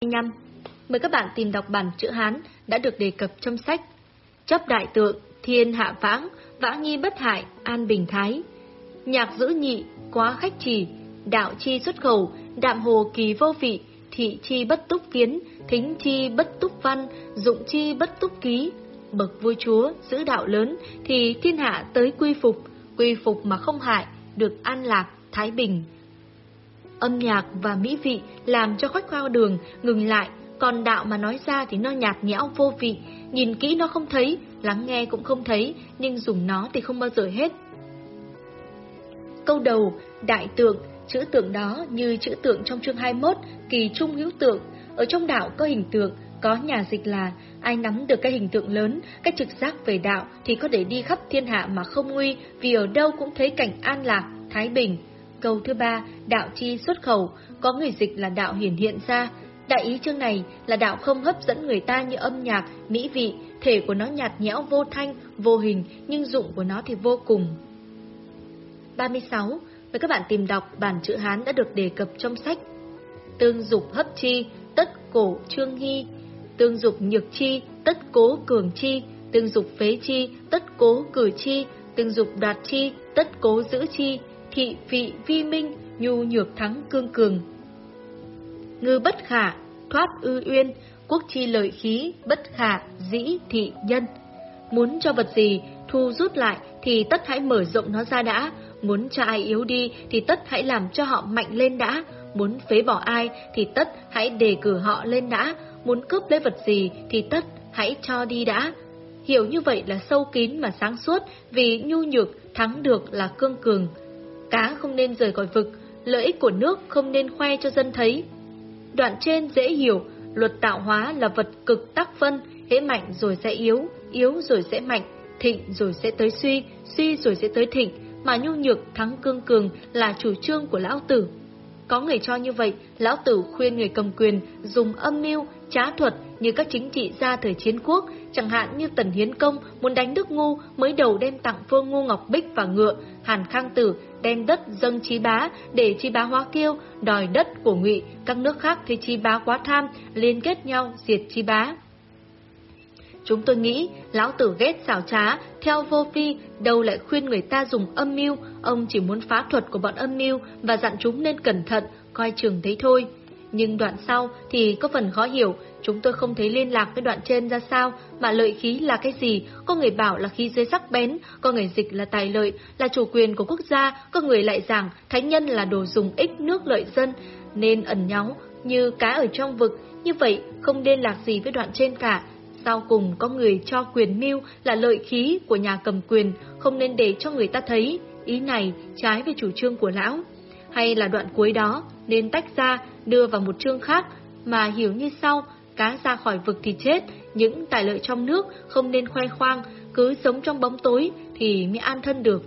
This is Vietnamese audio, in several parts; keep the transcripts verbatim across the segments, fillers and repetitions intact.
lăm. Mời các bạn tìm đọc bản chữ Hán đã được đề cập trong sách. Chấp đại tượng, thiên hạ vãng, vãng nhi bất hại, an bình thái. Nhạc giữ nhị, quá khách trì, đạo chi xuất khẩu, đạm hồ kỳ vô vị, thị chi bất túc kiến, thính chi bất túc văn, dụng chi bất túc ký. Bậc vua chúa giữ đạo lớn thì thiên hạ tới quy phục, quy phục mà không hại, được an lạc, thái bình. Âm nhạc và mỹ vị làm cho khách qua đường ngừng lại, còn đạo mà nói ra thì nó nhạt nhẽo vô vị, nhìn kỹ nó không thấy, lắng nghe cũng không thấy, nhưng dùng nó thì không bao giờ hết. Câu đầu, đại tượng, chữ tượng đó như chữ tượng trong chương hai mươi mốt, kỳ trung hữu tượng. Ở trong đạo có hình tượng, có nhà dịch là ai nắm được cái hình tượng lớn, cái trực giác về đạo thì có thể đi khắp thiên hạ mà không nguy, vì ở đâu cũng thấy cảnh an lạc, thái bình. Câu thứ ba, đạo chi xuất khẩu, có người dịch là đạo hiển hiện ra. Đại ý chương này là đạo không hấp dẫn người ta như âm nhạc, mỹ vị, thể của nó nhạt nhẽo vô thanh, vô hình, nhưng dụng của nó thì vô cùng. ba mươi sáu. Mời các bạn tìm đọc bản chữ Hán đã được đề cập trong sách. Tương dục hấp chi, tất cổ trương hy. Tương dục nhược chi, tất cố cường chi. Tương dục phế chi, tất cố cử chi. Tương dục đoạt chi, tất cố giữ chi. Thị vị vi minh, nhu nhược thắng cương cường. Ngư bất khả, thoát ư uyên. Quốc chi lợi khí, bất khả, dĩ thị nhân. Muốn cho vật gì thu rút lại thì tất hãy mở rộng nó ra đã. Muốn cho ai yếu đi thì tất hãy làm cho họ mạnh lên đã. Muốn phế bỏ ai thì tất hãy đề cử họ lên đã. Muốn cướp lấy vật gì thì tất hãy cho đi đã. Hiểu như vậy là sâu kín mà sáng suốt, vì nhu nhược thắng được là cương cường. Cá không nên rời khỏi vực, lợi ích của nước không nên khoe cho dân thấy. Đoạn trên dễ hiểu, luật tạo hóa là vật cực tắc phân, hễ mạnh rồi sẽ yếu, yếu rồi sẽ mạnh, thịnh rồi sẽ tới suy, suy rồi sẽ tới thịnh, mà nhu nhược thắng cương cường là chủ trương của Lão Tử. Có người cho như vậy, Lão Tử khuyên người cầm quyền dùng âm mưu, trá thuật như các chính trị gia thời chiến quốc, chẳng hạn như Tần Hiến Công muốn đánh Đức Ngu mới đầu đem tặng vua Ngu Ngọc Bích và ngựa, Hàn Khang Tử đem đất dâng Chí Bá để Chí Bá hóa kiêu, đòi đất của Ngụy, các nước khác thấy Chí Bá quá tham, liên kết nhau diệt Chí Bá. Chúng tôi nghĩ Lão Tử ghét xảo trá, theo vô phi, đâu lại khuyên người ta dùng âm mưu, ông chỉ muốn phá thuật của bọn âm mưu và dặn chúng nên cẩn thận, coi chừng thấy thôi. Nhưng đoạn sau thì có phần khó hiểu, chúng tôi không thấy liên lạc với đoạn trên ra sao, mà lợi khí là cái gì, có người bảo là khí giới sắc bén, có người dịch là tài lợi, là chủ quyền của quốc gia, có người lại giảng thánh nhân là đồ dùng ích nước lợi dân, nên ẩn náu như cá ở trong vực, như vậy không liên lạc gì với đoạn trên cả. Sau cùng có người cho quyền mưu là lợi khí của nhà cầm quyền, không nên để cho người ta thấy, ý này trái với chủ trương của lão. Hay là đoạn cuối đó nên tách ra, đưa vào một chương khác, mà hiểu như sau: cá ra khỏi vực thì chết, những tài lợi trong nước không nên khoe khoang, cứ sống trong bóng tối thì mới an thân được.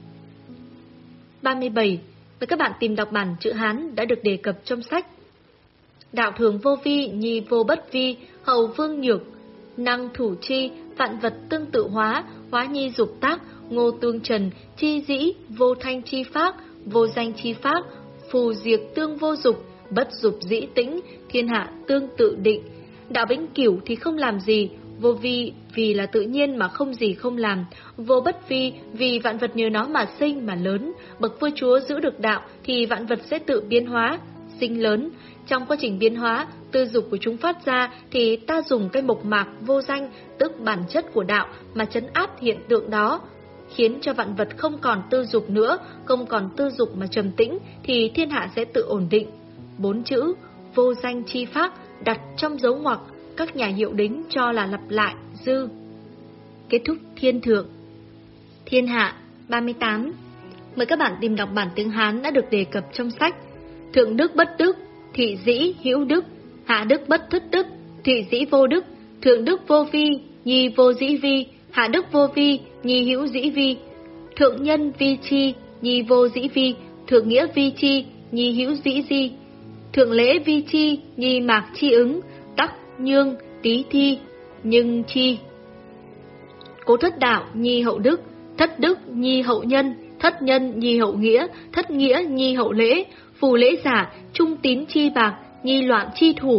ba mươi bảy. Mời các bạn tìm đọc bản chữ Hán đã được đề cập trong sách. Đạo thường vô vi, nhi vô bất vi, hậu vương nhược, năng thủ chi, vạn vật tương tự hóa, hóa nhi dục tác, ngô tương trần, chi dĩ, vô thanh chi pháp, vô danh chi pháp, phù diệt tương vô dục, bất dục dĩ tĩnh, thiên hạ tương tự định. Đạo vĩnh cửu thì không làm gì, vô vi vì là tự nhiên mà không gì không làm, vô bất vi vì vạn vật nhờ nó mà sinh mà lớn. Bậc vua chúa giữ được đạo thì vạn vật sẽ tự biến hóa, sinh lớn. Trong quá trình biến hóa, tư dục của chúng phát ra thì ta dùng cái mộc mạc vô danh, tức bản chất của đạo mà trấn áp hiện tượng đó, khiến cho vạn vật không còn tư dục nữa, không còn tư dục mà trầm tĩnh, thì thiên hạ sẽ tự ổn định. Bốn chữ vô danh chi pháp đặt trong dấu ngoặc, các nhà hiệu đính cho là lặp lại dư. Kết thúc thiên thượng. Thiên hạ. ba mươi tám. Mời các bạn tìm đọc bản tiếng Hán đã được đề cập trong sách. Thượng đức bất đức, thị dĩ hữu đức, hạ đức bất thất đức, thị dĩ vô đức, thượng đức vô vi, nhi vô dĩ vi, hạ đức vô vi, nhi hữu dĩ vi, thượng nhân vi chi, nhi vô dĩ vi, thượng nghĩa vi chi, nhi hữu dĩ di, thượng lễ vi chi, nhi mạc chi ứng, tắc nhương tí thi, nhưng chi. Cố thất đạo nhi hậu đức, thất đức nhi hậu nhân, thất nhân nhi hậu nghĩa, thất nghĩa nhi hậu lễ, phù lễ giả, trung tín chi bạc, nhi loạn chi thủ,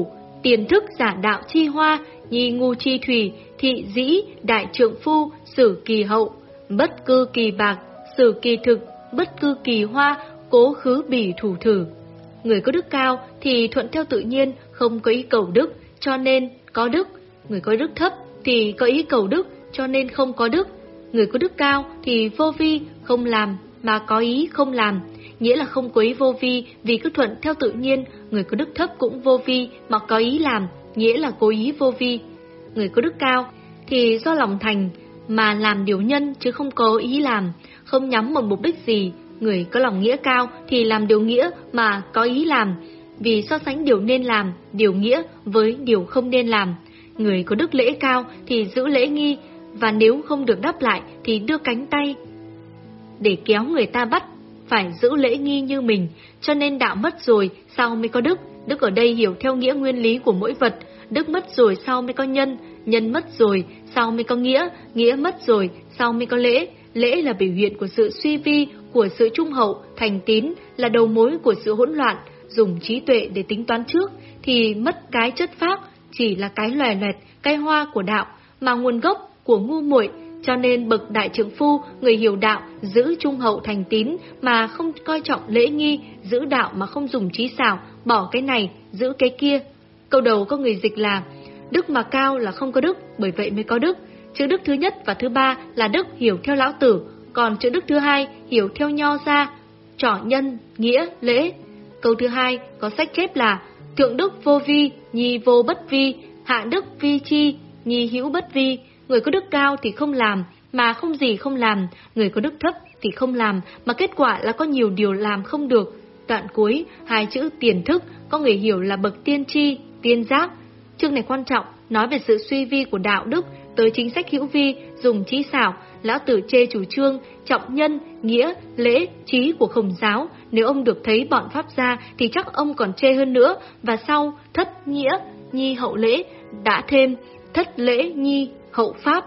tiền thức giả đạo chi hoa, nhi ngu chi thủy, thị dĩ đại trượng phu, sử kỳ hậu, bất cư kỳ bạc, sử kỳ thực, bất cư kỳ hoa, cố khứ bỉ thủ thử. Người có đức cao thì thuận theo tự nhiên, không có ý cầu đức, cho nên có đức. Người có đức thấp thì có ý cầu đức, cho nên không có đức. Người có đức cao thì vô vi, không làm, mà có ý không làm, nghĩa là không có ý vô vi vì cứ thuận theo tự nhiên. Người có đức thấp cũng vô vi mà có ý làm, nghĩa là cố ý vô vi. Người có đức cao thì do lòng thành mà làm điều nhân chứ không có ý làm, không nhắm một mục đích gì. Người có lòng nghĩa cao thì làm điều nghĩa mà có ý làm, vì so sánh điều nên làm, điều nghĩa với điều không nên làm. Người có đức lễ cao thì giữ lễ nghi, và nếu không được đáp lại thì đưa cánh tay để kéo người ta bắt, phải giữ lễ nghi như mình. Cho nên đạo mất rồi sau mới có đức. Đức ở đây hiểu theo nghĩa nguyên lý của mỗi vật. Đức mất rồi sau mới có nhân, nhân mất rồi sau mới có nghĩa, nghĩa mất rồi sau mới có lễ. Lễ là biểu hiện của sự suy vi, của sự trung hậu, thành tín, là đầu mối của sự hỗn loạn. Dùng trí tuệ để tính toán trước thì mất cái chất phác, chỉ là cái lòe loẹt, cái hoa của đạo, mà nguồn gốc của ngu muội. Cho nên bậc đại trượng phu, người hiểu đạo, giữ trung hậu thành tín mà không coi trọng lễ nghi, giữ đạo mà không dùng trí xảo, bỏ cái này, giữ cái kia. Câu đầu có người dịch là đức mà cao là không có đức, bởi vậy mới có đức. Chữ đức thứ nhất và thứ ba là đức hiểu theo lão tử, còn chữ đức thứ hai hiểu theo nho gia, trỏ nhân, nghĩa, lễ. Câu thứ hai có sách chép là thượng đức vô vi, nhi vô bất vi, hạ đức vi chi, nhi hữu bất vi. Người có đức cao thì không làm, mà không gì không làm. Người có đức thấp thì không làm, mà kết quả là có nhiều điều làm không được. Đoạn cuối, hai chữ tiền thức có người hiểu là bậc tiên tri, tiên giác. Chương này quan trọng, nói về sự suy vi của đạo đức, tới chính sách hữu vi, dùng trí xảo. Lão Tử chê chủ trương trọng nhân, nghĩa, lễ, trí của Khổng giáo. Nếu ông được thấy bọn Pháp gia thì chắc ông còn chê hơn nữa. Và sau thất nghĩa, nhi hậu lễ, đã thêm thất lễ, nhi hậu pháp.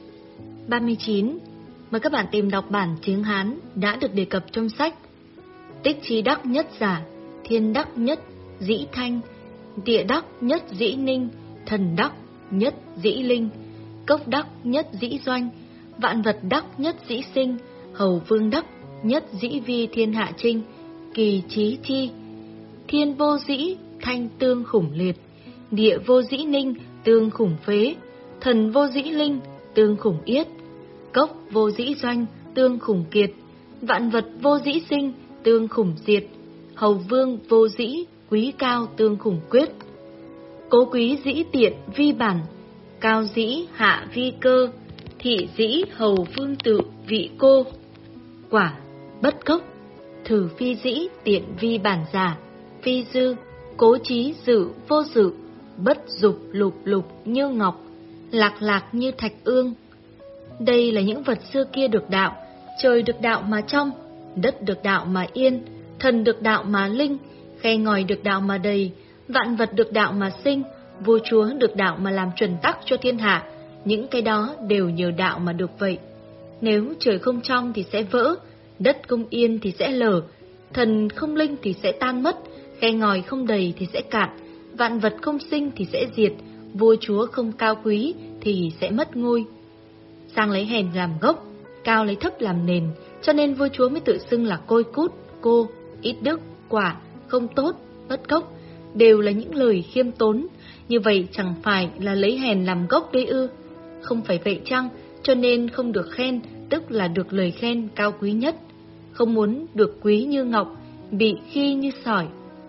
ba mươi chín. Mời các bạn tìm đọc bản tiếng Hán đã được đề cập trong sách. Tích trí đắc nhất giả, thiên đắc nhất dĩ thanh, địa đắc nhất dĩ ninh, thần đắc nhất dĩ linh, cốc đắc nhất dĩ doanh, vạn vật đắc nhất dĩ sinh, hầu vương đắc nhất dĩ vi thiên hạ trinh, kỳ trí chi. Thiên vô dĩ thanh tương khủng liệt, địa vô dĩ ninh tương khủng phế, thần vô dĩ linh tương khủng yết, cốc vô dĩ doanh tương khủng kiệt, vạn vật vô dĩ sinh tương khủng diệt, hầu vương vô dĩ quý cao tương khủng quyết. Cố quý dĩ tiện vi bản, cao dĩ hạ vi cơ, thị dĩ hầu vương tự vị cô. Quả bất cốc, thử phi dĩ tiện vi bản giả, phi dư, cố trí dự vô dự, bất dục lục lục như ngọc, lạc lạc như thạch ương. Đây là những vật xưa kia được đạo, trời được đạo mà trong, đất được đạo mà yên, thần được đạo mà linh, khe ngòi được đạo mà đầy, vạn vật được đạo mà sinh, vua chúa được đạo mà làm chuẩn tắc cho thiên hạ. Những cái đó đều nhờ đạo mà được vậy. Nếu trời không trong thì sẽ vỡ, đất không yên thì sẽ lở, thần không linh thì sẽ tan mất, khe ngòi không đầy thì sẽ cạn, vạn vật không sinh thì sẽ diệt, vua chúa không cao quý thì sẽ mất ngôi. Sang lấy hèn làm gốc, cao lấy thấp làm nền, cho nên vua chúa mới tự xưng là côi cút, cô, ít đức, quả, không tốt, bất cốc, đều là những lời khiêm tốn. Như vậy chẳng phải là lấy hèn làm gốc đấy ư? Không phải vậy chăng? Cho nên không được khen, tức là được lời khen cao quý nhất. Không muốn được quý như ngọc, bị khi như sỏi.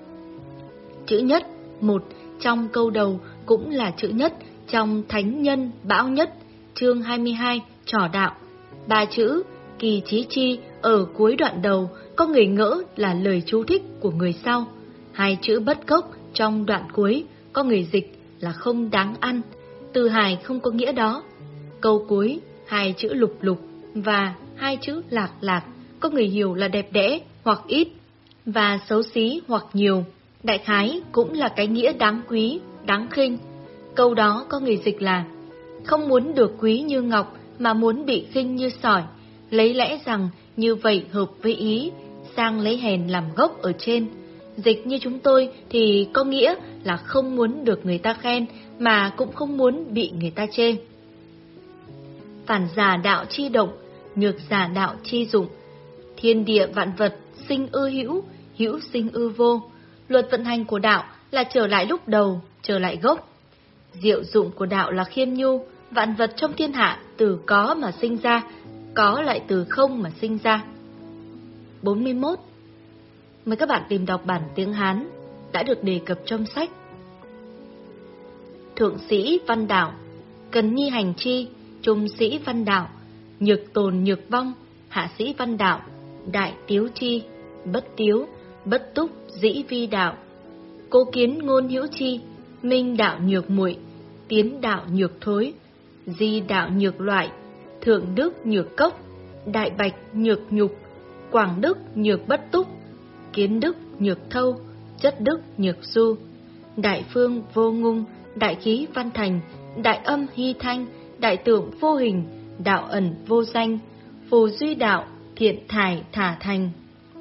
Chữ nhất, một, trong câu đầu cũng là chữ nhất trong Thánh Nhân Bão Nhất, chương hai mươi hai, trò đạo. Ba chữ kỳ trí chi ở cuối đoạn đầu có người ngỡ là lời chú thích của người sau. Hai chữ bất cốc trong đoạn cuối có người dịch là không đáng ăn, từ hài không có nghĩa đó. Câu cuối hai chữ lục lục và hai chữ lạc lạc có người hiểu là đẹp đẽ hoặc ít, và xấu xí hoặc nhiều. Đại khái cũng là cái nghĩa đáng quý, đáng khinh. Câu đó có người dịch là không muốn được quý như ngọc mà muốn bị khinh như sỏi, lấy lẽ rằng như vậy hợp với ý, sang lấy hèn làm gốc ở trên. Dịch như chúng tôi thì có nghĩa là không muốn được người ta khen, mà cũng không muốn bị người ta chê. Phản giả đạo chi động, nhược giả đạo chi dụng. Thiên địa vạn vật sinh ư hữu, hữu sinh ư vô. Luật vận hành của đạo là trở lại lúc đầu, trở lại gốc. Diệu dụng của đạo là khiêm nhu, vạn vật trong thiên hạ từ có mà sinh ra, có lại từ không mà sinh ra. bốn mươi mốt. Mời các bạn tìm đọc bản tiếng Hán đã được đề cập trong sách. Thượng sĩ văn đạo, cần nhi hành chi, trung sĩ văn đạo, nhược tồn nhược vong, hạ sĩ văn đạo, đại tiếu chi, bất tiếu, bất túc dĩ vi đạo. Cố kiến ngôn hữu chi, minh đạo nhược muội, tiến đạo nhược thối, di đạo nhược loại, thượng đức nhược cốc, đại bạch nhược nhục, quảng đức nhược bất túc, kiến đức nhược thâu, chất đức nhược du. Đại phương vô ngung, đại khí văn thành, đại âm hy thanh, đại tượng vô hình, đạo ẩn vô danh, phù duy đạo, thiện thải thả thành.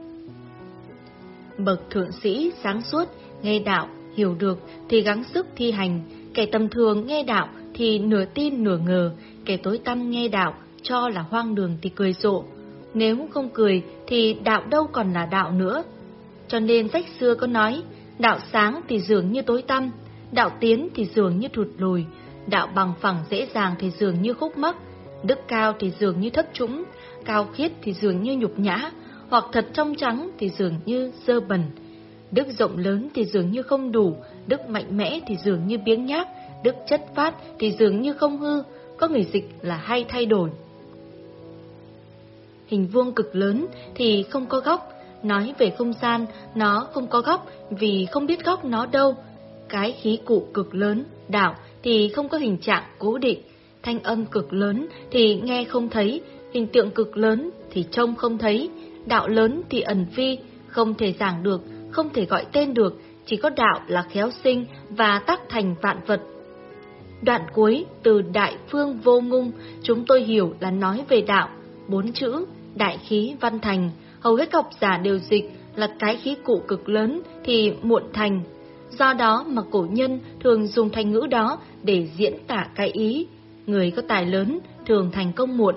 Bậc thượng sĩ sáng suốt, nghe đạo, hiểu được thì gắng sức thi hành. Kẻ tầm thường nghe đạo thì nửa tin nửa ngờ, kẻ tối tăm nghe đạo cho là hoang đường thì cười rộ. Nếu không cười thì đạo đâu còn là đạo nữa. Cho nên sách xưa có nói, đạo sáng thì dường như tối tăm, đạo tiến thì dường như thụt lùi, đạo bằng phẳng dễ dàng thì dường như khúc mắc, đức cao thì dường như thấp trũng, cao khiết thì dường như nhục nhã, hoặc thật trong trắng thì dường như dơ bẩn. Đức rộng lớn thì dường như không đủ, đức mạnh mẽ thì dường như biếng nhác, đức chất phát thì dường như không hư, có người dịch là hay thay đổi. Hình vuông cực lớn thì không có góc, nói về không gian, nó không có góc vì không biết góc nó đâu. Cái khí cụ cực lớn, đạo thì không có hình trạng cố định, thanh âm cực lớn thì nghe không thấy, hình tượng cực lớn thì trông không thấy, đạo lớn thì ẩn vi, không thể giảng được, không thể gọi tên được, chỉ có đạo là khéo sinh và tác thành vạn vật. Đoạn cuối từ đại phương vô ngung chúng tôi hiểu là nói về đạo, bốn chữ đại khí văn thành, hầu hết học giả đều dịch là cái khí cụ cực lớn thì muộn thành. Do đó mà cổ nhân thường dùng thành ngữ đó để diễn tả cái ý, người có tài lớn thường thành công muộn.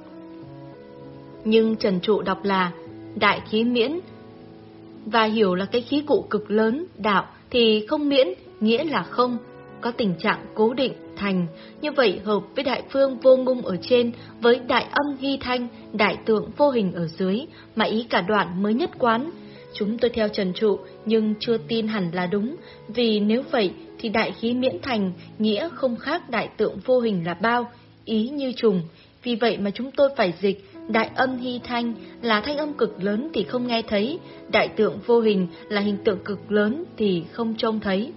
Nhưng Trần Trụ đọc là đại khí miễn, và hiểu là cái khí cụ cực lớn, đạo thì không miễn, nghĩa là không, có tình trạng cố định, thành. Như vậy hợp với đại phương vô ngung ở trên, với đại âm hy thanh, đại tượng vô hình ở dưới, mà ý cả đoạn mới nhất quán. Chúng tôi theo Trần Trụ nhưng chưa tin hẳn là đúng, vì nếu vậy thì đại khí miễn thành nghĩa không khác đại tượng vô hình là bao, ý như trùng. Vì vậy mà chúng tôi phải dịch đại âm hy thanh là thanh âm cực lớn thì không nghe thấy, đại tượng vô hình là hình tượng cực lớn thì không trông thấy.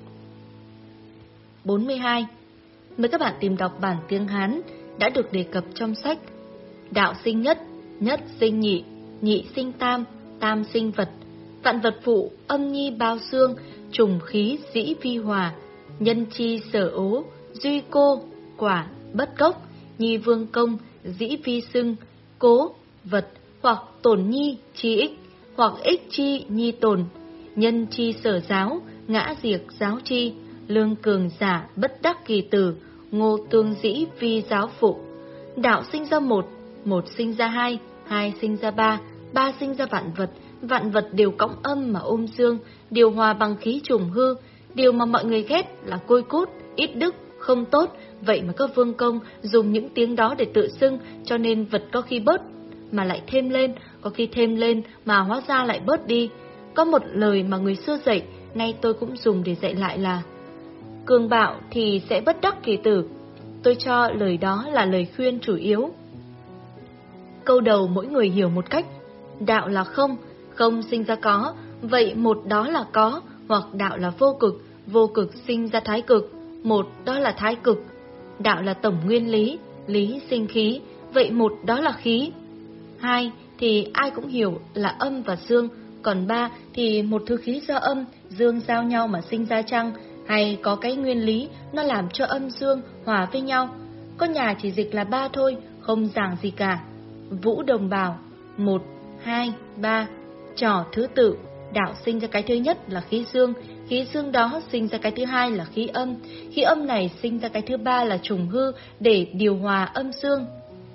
bốn mươi hai. Mời các bạn tìm đọc bản tiếng Hán đã được đề cập trong sách. Đạo sinh nhất, nhất sinh nhị, nhị sinh tam, tam sinh vật, vạn vật phụ, âm nhi bao xương, trùng khí dĩ vi hòa, nhân chi sở ố, duy cô, quả, bất cốc, nhi vương công, dĩ vi xưng, cố, vật, hoặc tổn nhi, chi ích, hoặc ích chi, nhi tồn, nhân chi sở giáo, ngã diệt giáo chi, lương cường giả, bất đắc kỳ tử, ngô tương dĩ vi giáo phụ. Đạo sinh ra một, một sinh ra hai, hai sinh ra ba, ba sinh ra vạn vật, vạn vật đều cõng âm mà ôm dương, điều hòa bằng khí trùng hư, điều mà mọi người ghét là côi cút, ít đức, không tốt. Vậy mà các vương công dùng những tiếng đó để tự xưng, cho nên vật có khi bớt mà lại thêm lên, có khi thêm lên mà hóa ra lại bớt đi. Có một lời mà người xưa dạy, nay tôi cũng dùng để dạy lại là cường bạo thì sẽ bất đắc kỳ tử. Tôi cho lời đó là lời khuyên chủ yếu. Câu đầu mỗi người hiểu một cách. Đạo là không, không sinh ra có, vậy một đó là có, hoặc đạo là vô cực, vô cực sinh ra thái cực, một đó là thái cực. Đạo là tổng nguyên lý, lý sinh khí, vậy một đó là khí. Hai thì ai cũng hiểu là âm và dương, còn ba thì một thứ khí do âm, dương giao nhau mà sinh ra chăng, hay có cái nguyên lý nó làm cho âm dương hòa với nhau. Có nhà chỉ dịch là ba thôi, không giảng gì cả. Vũ Đồng bảo một, hai, ba, trò thứ tự, đạo sinh ra cái thứ nhất là khí dương, khí dương đó sinh ra cái thứ hai là khí âm, khí âm này sinh ra cái thứ ba là trùng hư để điều hòa âm dương.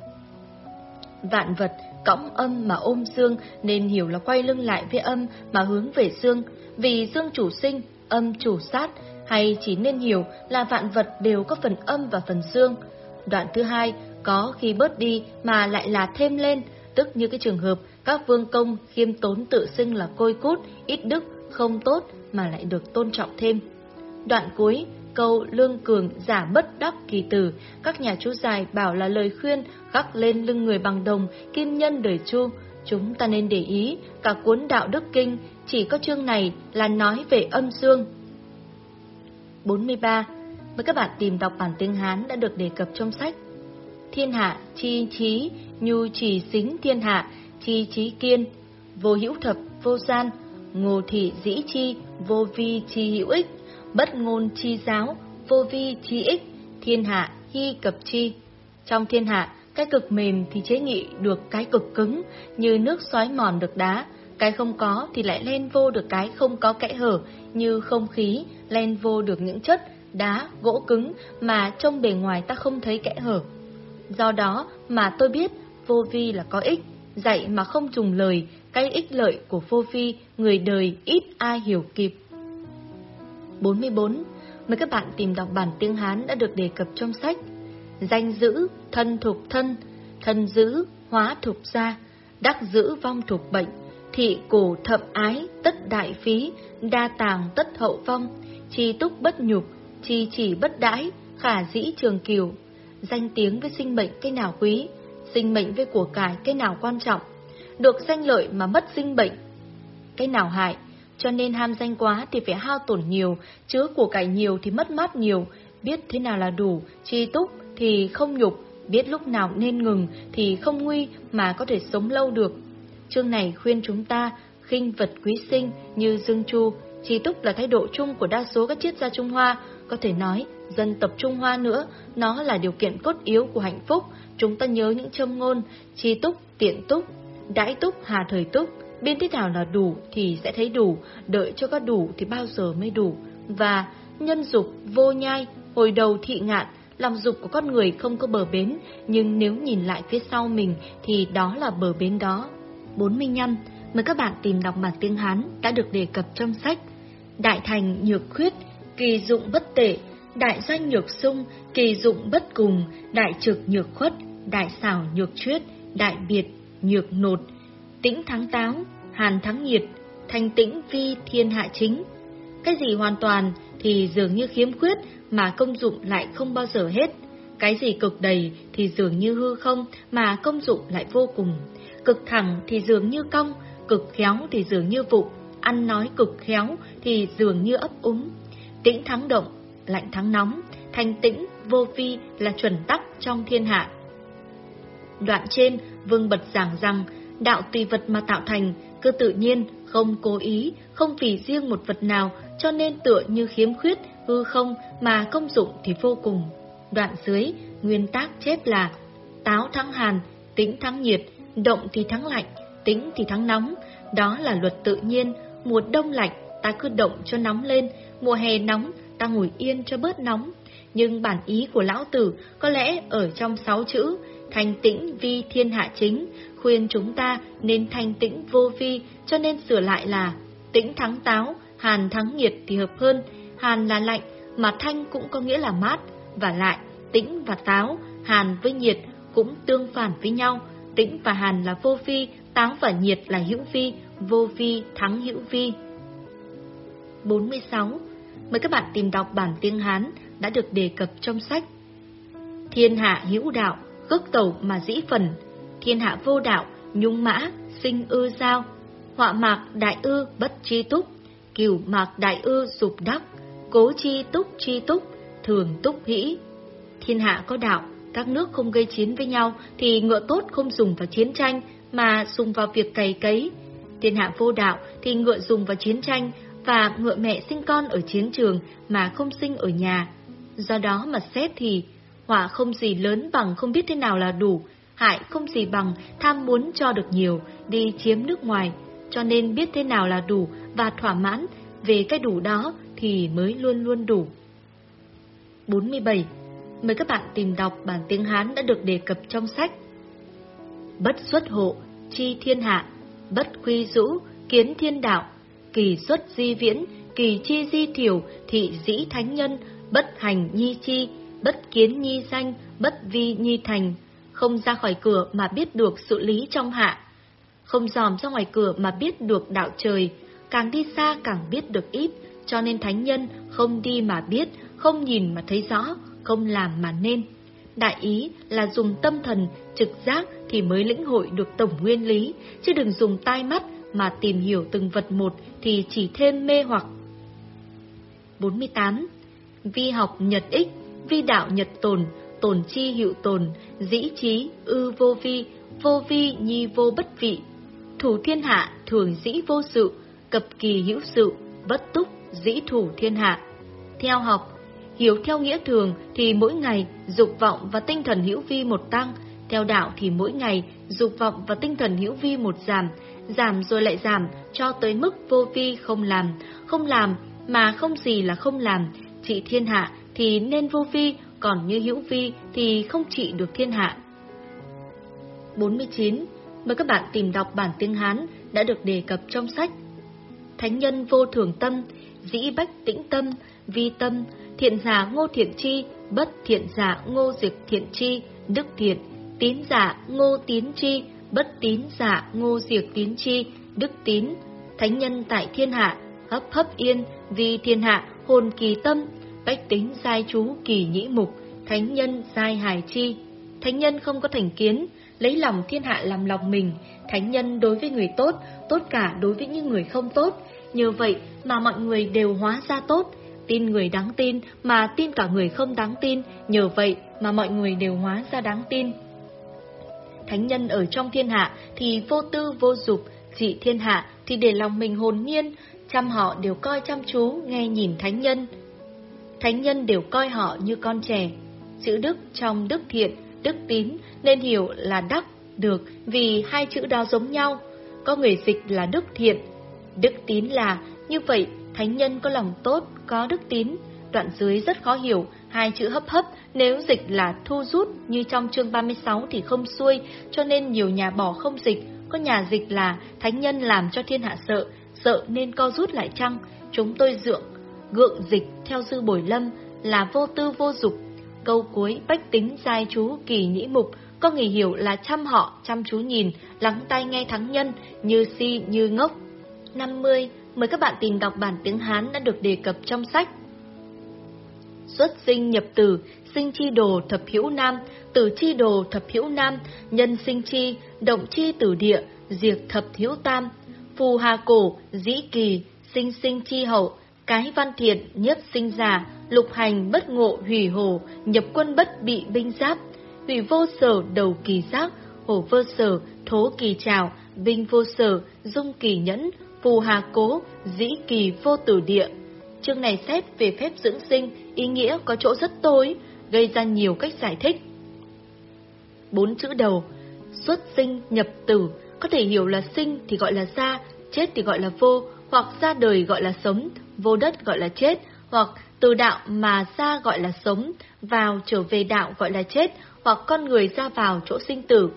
Vạn vật cõng âm mà ôm dương, nên hiểu là quay lưng lại với âm mà hướng về dương, vì dương chủ sinh, âm chủ sát, hay chỉ nên hiểu là vạn vật đều có phần âm và phần dương. Đoạn thứ hai, có khi bớt đi mà lại là thêm lên, tức như cái trường hợp các vương công khiêm tốn tự xưng là côi cút, ít đức, không tốt mà lại được tôn trọng thêm. Đoạn cuối, câu lương cường giả bất đắc kỳ tử, các nhà chú giải bảo là lời khuyên khắc lên lưng người bằng đồng, kim nhân đời Chu. Chúng ta nên để ý, cả cuốn Đạo Đức Kinh chỉ có chương này là nói về âm dương. bốn mươi ba. Mời các bạn tìm đọc bản tiếng Hán đã được đề cập trong sách. Thiên hạ chi trí, nhu trì xính thiên hạ, chi trí kiên, vô hữu thập vô gian, ngô thị dĩ chi, vô vi chi hữu ích, bất ngôn chi giáo, vô vi chi ích, thiên hạ hy cập chi. Trong thiên hạ, cái cực mềm thì chế nghị được cái cực cứng, như nước xói mòn được đá, cái không có thì lại len vô được cái không có kẽ hở, như không khí len vô được những chất đá, gỗ cứng mà trong bề ngoài ta không thấy kẽ hở. Do đó mà tôi biết vô vi là có ích, dạy mà không trùng lời, cái ích lợi của vô vi người đời ít ai hiểu kịp. bốn mươi bốn. Mời các bạn tìm đọc bản tiếng Hán đã được đề cập trong sách. Danh giữ, thân thục thân, thân giữ, hóa thục gia, đắc giữ vong thục bệnh, thị cổ thậm ái, tất đại phí, đa tàng tất hậu vong, chi túc bất nhục, chi chỉ bất đãi, khả dĩ trường kiều. Danh tiếng với sinh mệnh cái nào quý, sinh mệnh với của cải cái nào quan trọng, được danh lợi mà mất sinh bệnh cái nào hại. Cho nên ham danh quá thì phải hao tổn nhiều, chứ của cải nhiều thì mất mát nhiều. Biết thế nào là đủ, chi túc thì không nhục, biết lúc nào nên ngừng thì không nguy mà có thể sống lâu được. Chương này khuyên chúng ta khinh vật quý sinh như Dương Chu. Chi túc là thái độ chung của đa số các triết gia Trung Hoa, có thể nói dân tộc Trung Hoa nữa, nó là điều kiện cốt yếu của hạnh phúc. Chúng ta nhớ những châm ngôn chi túc, tiện túc, đãi túc, hà thời túc. Biết thế nào là đủ thì sẽ thấy đủ, đợi cho có đủ thì bao giờ mới đủ. Và nhân dục vô nhai, hồi đầu thị ngạn, lòng dục của con người không có bờ bến, nhưng nếu nhìn lại phía sau mình thì đó là bờ bến đó. bốn mươi lăm. Mời các bạn tìm đọc bản tiếng Hán đã được đề cập trong sách. Đại thành nhược khuyết, kỳ dụng bất tệ, đại doanh nhược sung, kỳ dụng bất cùng, đại trực nhược khuất, đại xảo nhược chuyết, đại biệt nhược nột, tĩnh thắng táo, hàn thắng nhiệt, thanh tĩnh vi thiên hạ chính. Cái gì hoàn toàn thì dường như khiếm khuyết mà công dụng lại không bao giờ hết. Cái gì cực đầy thì dường như hư không mà công dụng lại vô cùng. Cực thẳng thì dường như cong, cực khéo thì dường như vụng, ăn nói cực khéo thì dường như ấp úng. Tĩnh thắng động, lạnh thắng nóng, thanh tĩnh, vô vi là chuẩn tắc trong thiên hạ. Đoạn trên vương bật giảng rằng đạo tùy vật mà tạo thành, cứ tự nhiên, không cố ý, không vì riêng một vật nào, cho nên tựa như khiếm khuyết, hư không mà công dụng thì vô cùng. Đoạn dưới, nguyên tác chép là táo thắng hàn, tĩnh thắng nhiệt, động thì thắng lạnh, tĩnh thì thắng nóng. Đó là luật tự nhiên, mùa đông lạnh ta cứ động cho nóng lên, mùa hè nóng ta ngồi yên cho bớt nóng. Nhưng bản ý của lão tử có lẽ ở trong sáu chữ thanh tĩnh vi thiên hạ chính, khuyên chúng ta nên thanh tĩnh vô vi, cho nên sửa lại là tĩnh thắng táo, hàn thắng nhiệt thì hợp hơn. Hàn là lạnh, mà thanh cũng có nghĩa là mát, và lại tĩnh và táo, hàn với nhiệt cũng tương phản với nhau. Tĩnh và hàn là vô vi, táo và nhiệt là hữu vi, vô vi thắng hữu vi. bốn mươi sáu. Mời các bạn tìm đọc bản tiếng Hán đã được đề cập trong sách. Thiên hạ hữu đạo, gốc tẩu mà dĩ phần, thiên hạ vô đạo, nhung mã, sinh ư giao, họa mạc đại ư bất chi túc, cửu mạc đại ư dục đắc, cố chi túc chi túc, thường túc hĩ. Thiên hạ có đạo, các nước không gây chiến với nhau thì ngựa tốt không dùng vào chiến tranh mà dùng vào việc cày cấy. Thiên hạ vô đạo thì ngựa dùng vào chiến tranh, và ngựa mẹ sinh con ở chiến trường mà không sinh ở nhà. Do đó mà xét thì họa không gì lớn bằng không biết thế nào là đủ, hại không gì bằng tham muốn cho được nhiều, đi chiếm nước ngoài. cho nên biết thế nào là đủ và thỏa mãn về cái đủ đó thì mới luôn luôn đủ. bốn mươi bảy. Mời các bạn tìm đọc bản tiếng Hán đã được đề cập trong sách. Bất xuất hộ, chi thiên hạ, bất khuy dũ, kiến thiên đạo, kỳ xuất di viễn, kỳ chi di thiểu, thị dĩ thánh nhân, bất hành nhi chi, bất kiến nhi danh, bất vi nhi thành. Không ra khỏi cửa mà biết được sự lý trong hạ, không dòm ra ngoài cửa mà biết được đạo trời, càng đi xa càng biết được ít, cho nên thánh nhân không đi mà biết, không nhìn mà thấy rõ, không làm mà nên. Đại ý là dùng tâm thần, trực giác thì mới lĩnh hội được tổng nguyên lý, chứ đừng dùng tai mắt mà tìm hiểu từng vật một thì chỉ thêm mê hoặc. bốn mươi tám. Vi học nhật ích, vi đạo nhật tồn, tồn chi hữu tồn, dĩ trí, ư vô vi, vô vi nhi vô bất vị. Thủ thiên hạ thường dĩ vô sự, cập kỳ hữu sự, bất túc dĩ thủ thiên hạ. Theo học, hiểu theo nghĩa thường thì mỗi ngày dục vọng và tinh thần hữu vi một tăng, theo đạo thì mỗi ngày dục vọng và tinh thần hữu vi một giảm, giảm rồi lại giảm cho tới mức vô vi không làm, không làm mà không gì là không làm, trị thiên hạ thì nên vô vi, còn như hữu vi thì không trị được thiên hạ. bốn mươi chín. Mời các bạn tìm đọc bản tiếng Hán đã được đề cập trong sách. Thánh nhân vô thường tâm, dĩ bách tĩnh tâm, vi tâm, thiện giả ngô thiện chi, bất thiện giả ngô diệt thiện chi, đức thiện, tín giả ngô tín chi, bất tín giả ngô diệt tín chi, đức tín. Thánh nhân tại thiên hạ, hấp hấp yên, vì thiên hạ hồn kỳ tâm, bách tính giai trú kỳ nhĩ mục, thánh nhân giai hài chi. Thánh nhân không có thành kiến, lấy lòng thiên hạ làm lòng mình, thánh nhân đối với người tốt, tốt cả đối với những người không tốt. Nhờ vậy mà mọi người đều hóa ra tốt, tin người đáng tin mà tin cả người không đáng tin, nhờ vậy mà mọi người đều hóa ra đáng tin. Thánh nhân ở trong thiên hạ thì vô tư vô dục, trị thiên hạ thì để lòng mình hồn nhiên, trăm họ đều coi chăm chú nghe nhìn thánh nhân. Thánh nhân đều coi họ như con trẻ. Chữ đức trong đức thiện, đức tín nên hiểu là đắc, được vì hai chữ đó giống nhau. Có người dịch là đức thiện, đức tín là như vậy. Thánh nhân có lòng tốt, có đức tín. Đoạn dưới rất khó hiểu, hai chữ hấp hấp nếu dịch là thu rút như trong chương ba mươi sáu thì không xuôi, cho nên nhiều nhà bỏ không dịch. Có nhà dịch là thánh nhân làm cho thiên hạ sợ, sợ nên co rút lại chăng. Chúng tôi dượng gượng dịch theo Dư Bồi Lâm là vô tư vô dục. Câu cuối bách tính giai trú kỳ nhĩ mục có người hiểu là chăm họ chăm chú nhìn, lắng tai nghe thánh nhân, như si như ngốc. năm mươi. Mời các bạn tìm đọc bản tiếng Hán đã được đề cập trong sách. Xuất sinh nhập tử, sinh chi đồ thập hữu nam, tử chi đồ thập hữu nam, nhân sinh chi, động chi tử địa, diệt thập hữu tam. Phù hà cổ, dĩ kỳ, sinh sinh chi hậu, cái văn thiện, nhất sinh giả, lục hành bất ngộ hủy hổ, nhập quân bất bị binh giáp, hủy vô sở đầu kỳ giác, hổ vô sở, thố kỳ trào, binh vô sở, dung kỳ nhẫn, phù hà cố, dĩ kỳ vô tử địa. Chương này xét về phép dưỡng sinh, ý nghĩa có chỗ rất tối, gây ra nhiều cách giải thích. Bốn chữ đầu, xuất sinh nhập tử, có thể hiểu là sinh thì gọi là ra, chết thì gọi là vô, hoặc ra đời gọi là sống, vô đất gọi là chết, hoặc từ đạo mà ra gọi là sống, vào trở về đạo gọi là chết, hoặc con người ra vào chỗ sinh tử.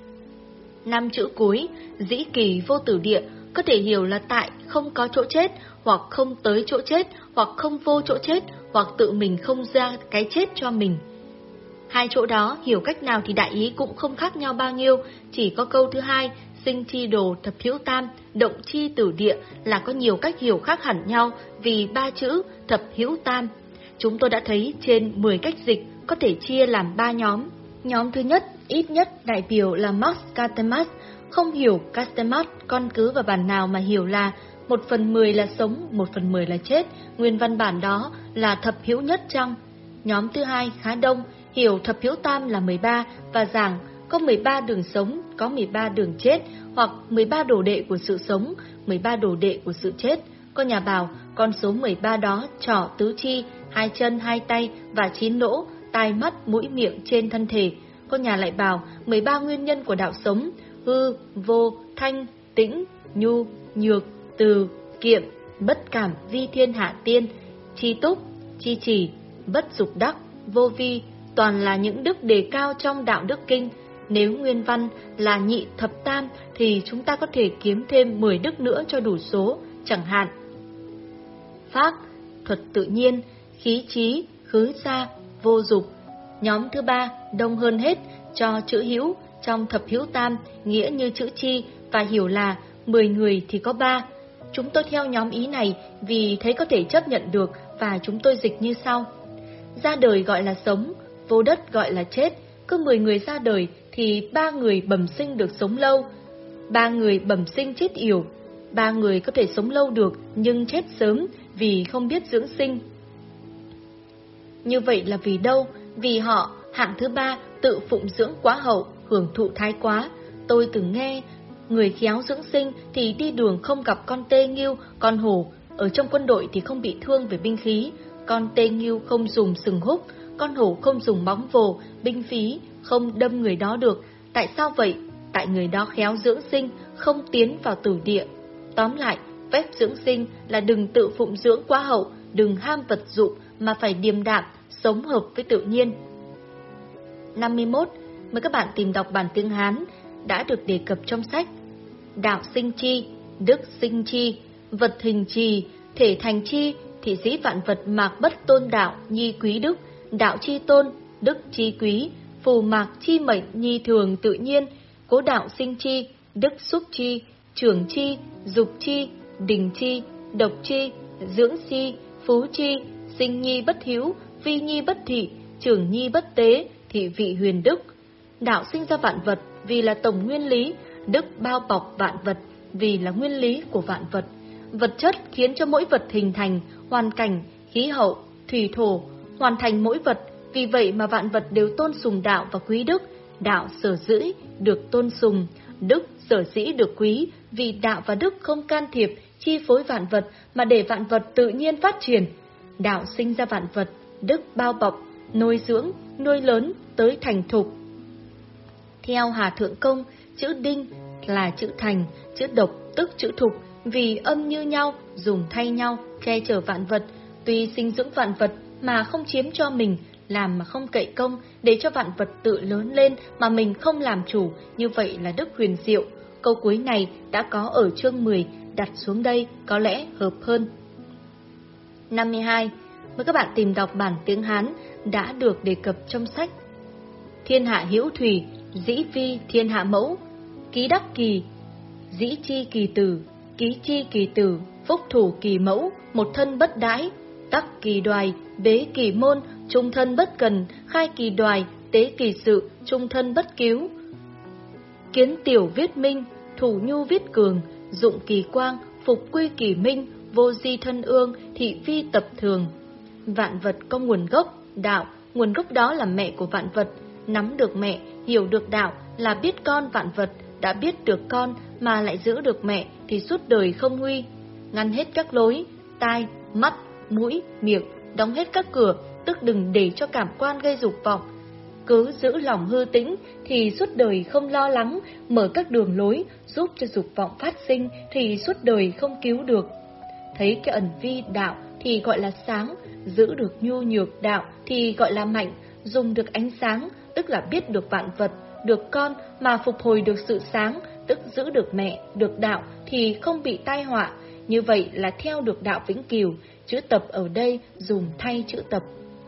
Năm chữ cuối, dĩ kỳ vô tử địa, có thể hiểu là tại không có chỗ chết, hoặc không tới chỗ chết, hoặc không vô chỗ chết, hoặc tự mình không ra cái chết cho mình. Hai chỗ đó hiểu cách nào thì đại ý cũng không khác nhau bao nhiêu, chỉ có câu thứ hai, sinh chi đồ thập hữu tam, động chi tử địa là có nhiều cách hiểu khác hẳn nhau vì ba chữ thập hữu tam. Chúng tôi đã thấy trên mười cách dịch có thể chia làm ba nhóm. Nhóm thứ nhất, ít nhất đại biểu là Max Castemas, không hiểu Castemas căn cứ vào bản nào mà hiểu là một phần mười là sống, một phần mười là chết, nguyên văn bản đó là thập hữu nhất chăng? Nhóm thứ hai khá đông, hiểu thập hữu tam là mười ba và giảng có mười ba đường sống, có mười ba đường chết, hoặc mười ba đồ đệ của sự sống, mười ba đồ đệ của sự chết. Có nhà bảo con số mười ba đó trỏ tứ chi, hai chân, hai tay và chín lỗ, tai mắt, mũi miệng trên thân thể. Có nhà lại bảo mười ba nguyên nhân của đạo sống, hư, vô, thanh, tĩnh, nhu, nhược, từ, kiệm, bất cảm vi thiên hạ tiên, chi túc, chi trì, bất dục đắc, vô vi, toàn là những đức đề cao trong đạo đức kinh. Nếu nguyên văn là nhị thập tam thì chúng ta có thể kiếm thêm mười đức nữa cho đủ số, chẳng hạn. Phác, thuật tự nhiên, khí trí, khứ xa, vô dục. Nhóm thứ ba đông hơn hết cho chữ hữu trong thập hữu tam, nghĩa như chữ chi và hiểu là mười người thì có ba. Chúng tôi theo nhóm ý này vì thấy có thể chấp nhận được và chúng tôi dịch như sau. Ra đời gọi là sống, vô đất gọi là chết. Cứ mười người ra đời thì ba người bẩm sinh được sống lâu, ba người bẩm sinh chết yểu. Ba người có thể sống lâu được nhưng chết sớm vì không biết dưỡng sinh. Như vậy là vì đâu? Vì họ, hạng thứ ba, tự phụng dưỡng quá hậu, hưởng thụ thái quá. Tôi từng nghe, người khéo dưỡng sinh thì đi đường không gặp con tê nghiêu, con hổ. Ở trong quân đội thì không bị thương về binh khí. Con tê nghiêu không dùng sừng húc, con hổ không dùng móng vồ, binh khí không đâm người đó được. Tại sao vậy? Tại người đó khéo dưỡng sinh, không tiến vào tử địa. Tóm lại, phép dưỡng sinh là đừng tự phụng dưỡng quá hậu, đừng ham vật dụng mà phải điềm đạm, sống hợp với tự nhiên. năm mươi mốt. Mời các bạn tìm đọc bản tiếng Hán đã được đề cập trong sách. Đạo sinh chi, đức sinh chi, vật hình trì, thể thành chi, thị sĩ vạn vật mạc bất tôn đạo, nhi quý đức, đạo chi tôn, đức chi quý, phù mạc chi mệnh, nhi thường tự nhiên, cố đạo sinh chi, đức xúc chi, trưởng chi, dục chi, đình chi, độc chi, dưỡng chi, phú chi, sinh nhi bất hiếu, phi nhi bất thị, trưởng nhi bất tế, thị vị huyền đức. Đạo sinh ra vạn vật vì là tổng nguyên lý, đức bao bọc vạn vật vì là nguyên lý của vạn vật. Vật chất khiến cho mỗi vật hình thành, hoàn cảnh, khí hậu, thủy thổ, hoàn thành mỗi vật, vì vậy mà vạn vật đều tôn sùng đạo và quý đức. Đạo sở dĩ được tôn sùng, đức sở dĩ được quý, vì đạo và đức không can thiệp, chi phối vạn vật mà để vạn vật tự nhiên phát triển. Đạo sinh ra vạn vật, đức bao bọc, nuôi dưỡng, nuôi lớn tới thành thục. Theo Hà Thượng Công, chữ đinh là chữ thành, chữ độc tức chữ thục, vì âm như nhau, dùng thay nhau, che chở vạn vật, tuy sinh dưỡng vạn vật mà không chiếm cho mình, làm mà không cậy công, để cho vạn vật tự lớn lên mà mình không làm chủ, như vậy là đức huyền diệu. Câu cuối này đã có ở chương mười, đặt xuống đây có lẽ hợp hơn. năm mươi hai. Mời các bạn tìm đọc bản tiếng Hán đã được đề cập trong sách. Thiên hạ hữu thủy, dĩ phi thiên hạ mẫu, ký đắc kỳ, dĩ chi kỳ tử, ký chi kỳ tử, phúc thủ kỳ mẫu, một thân bất đãi, tắc kỳ đoài, bế kỳ môn, trung thân bất cần, khai kỳ đoài, tế kỳ sự, trung thân bất cứu. Kiến tiểu viết minh, thủ nhu viết cường, dụng kỳ quang, phục quy kỳ minh, vô di thân ương, thị phi tập thường. Vạn vật có nguồn gốc, đạo, nguồn gốc đó là mẹ của vạn vật. Nắm được mẹ, hiểu được đạo là biết con vạn vật, đã biết được con mà lại giữ được mẹ thì suốt đời không nguy. Ngăn hết các lối, tai, mắt, mũi, miệng, đóng hết các cửa, tức đừng để cho cảm quan gây dục vọng. Cứ giữ lòng hư tĩnh thì suốt đời không lo lắng, mở các đường lối giúp cho dục vọng phát sinh thì suốt đời không cứu được. Thấy cái ẩn vi đạo thì gọi là sáng, giữ được nhu nhược đạo thì gọi là mạnh, dùng được ánh sáng, tức là biết được vạn vật, được con mà phục hồi được sự sáng, tức giữ được mẹ, được đạo thì không bị tai họa. Như vậy là theo được đạo vĩnh cửu, chữ tập ở đây dùng thay chữ tập.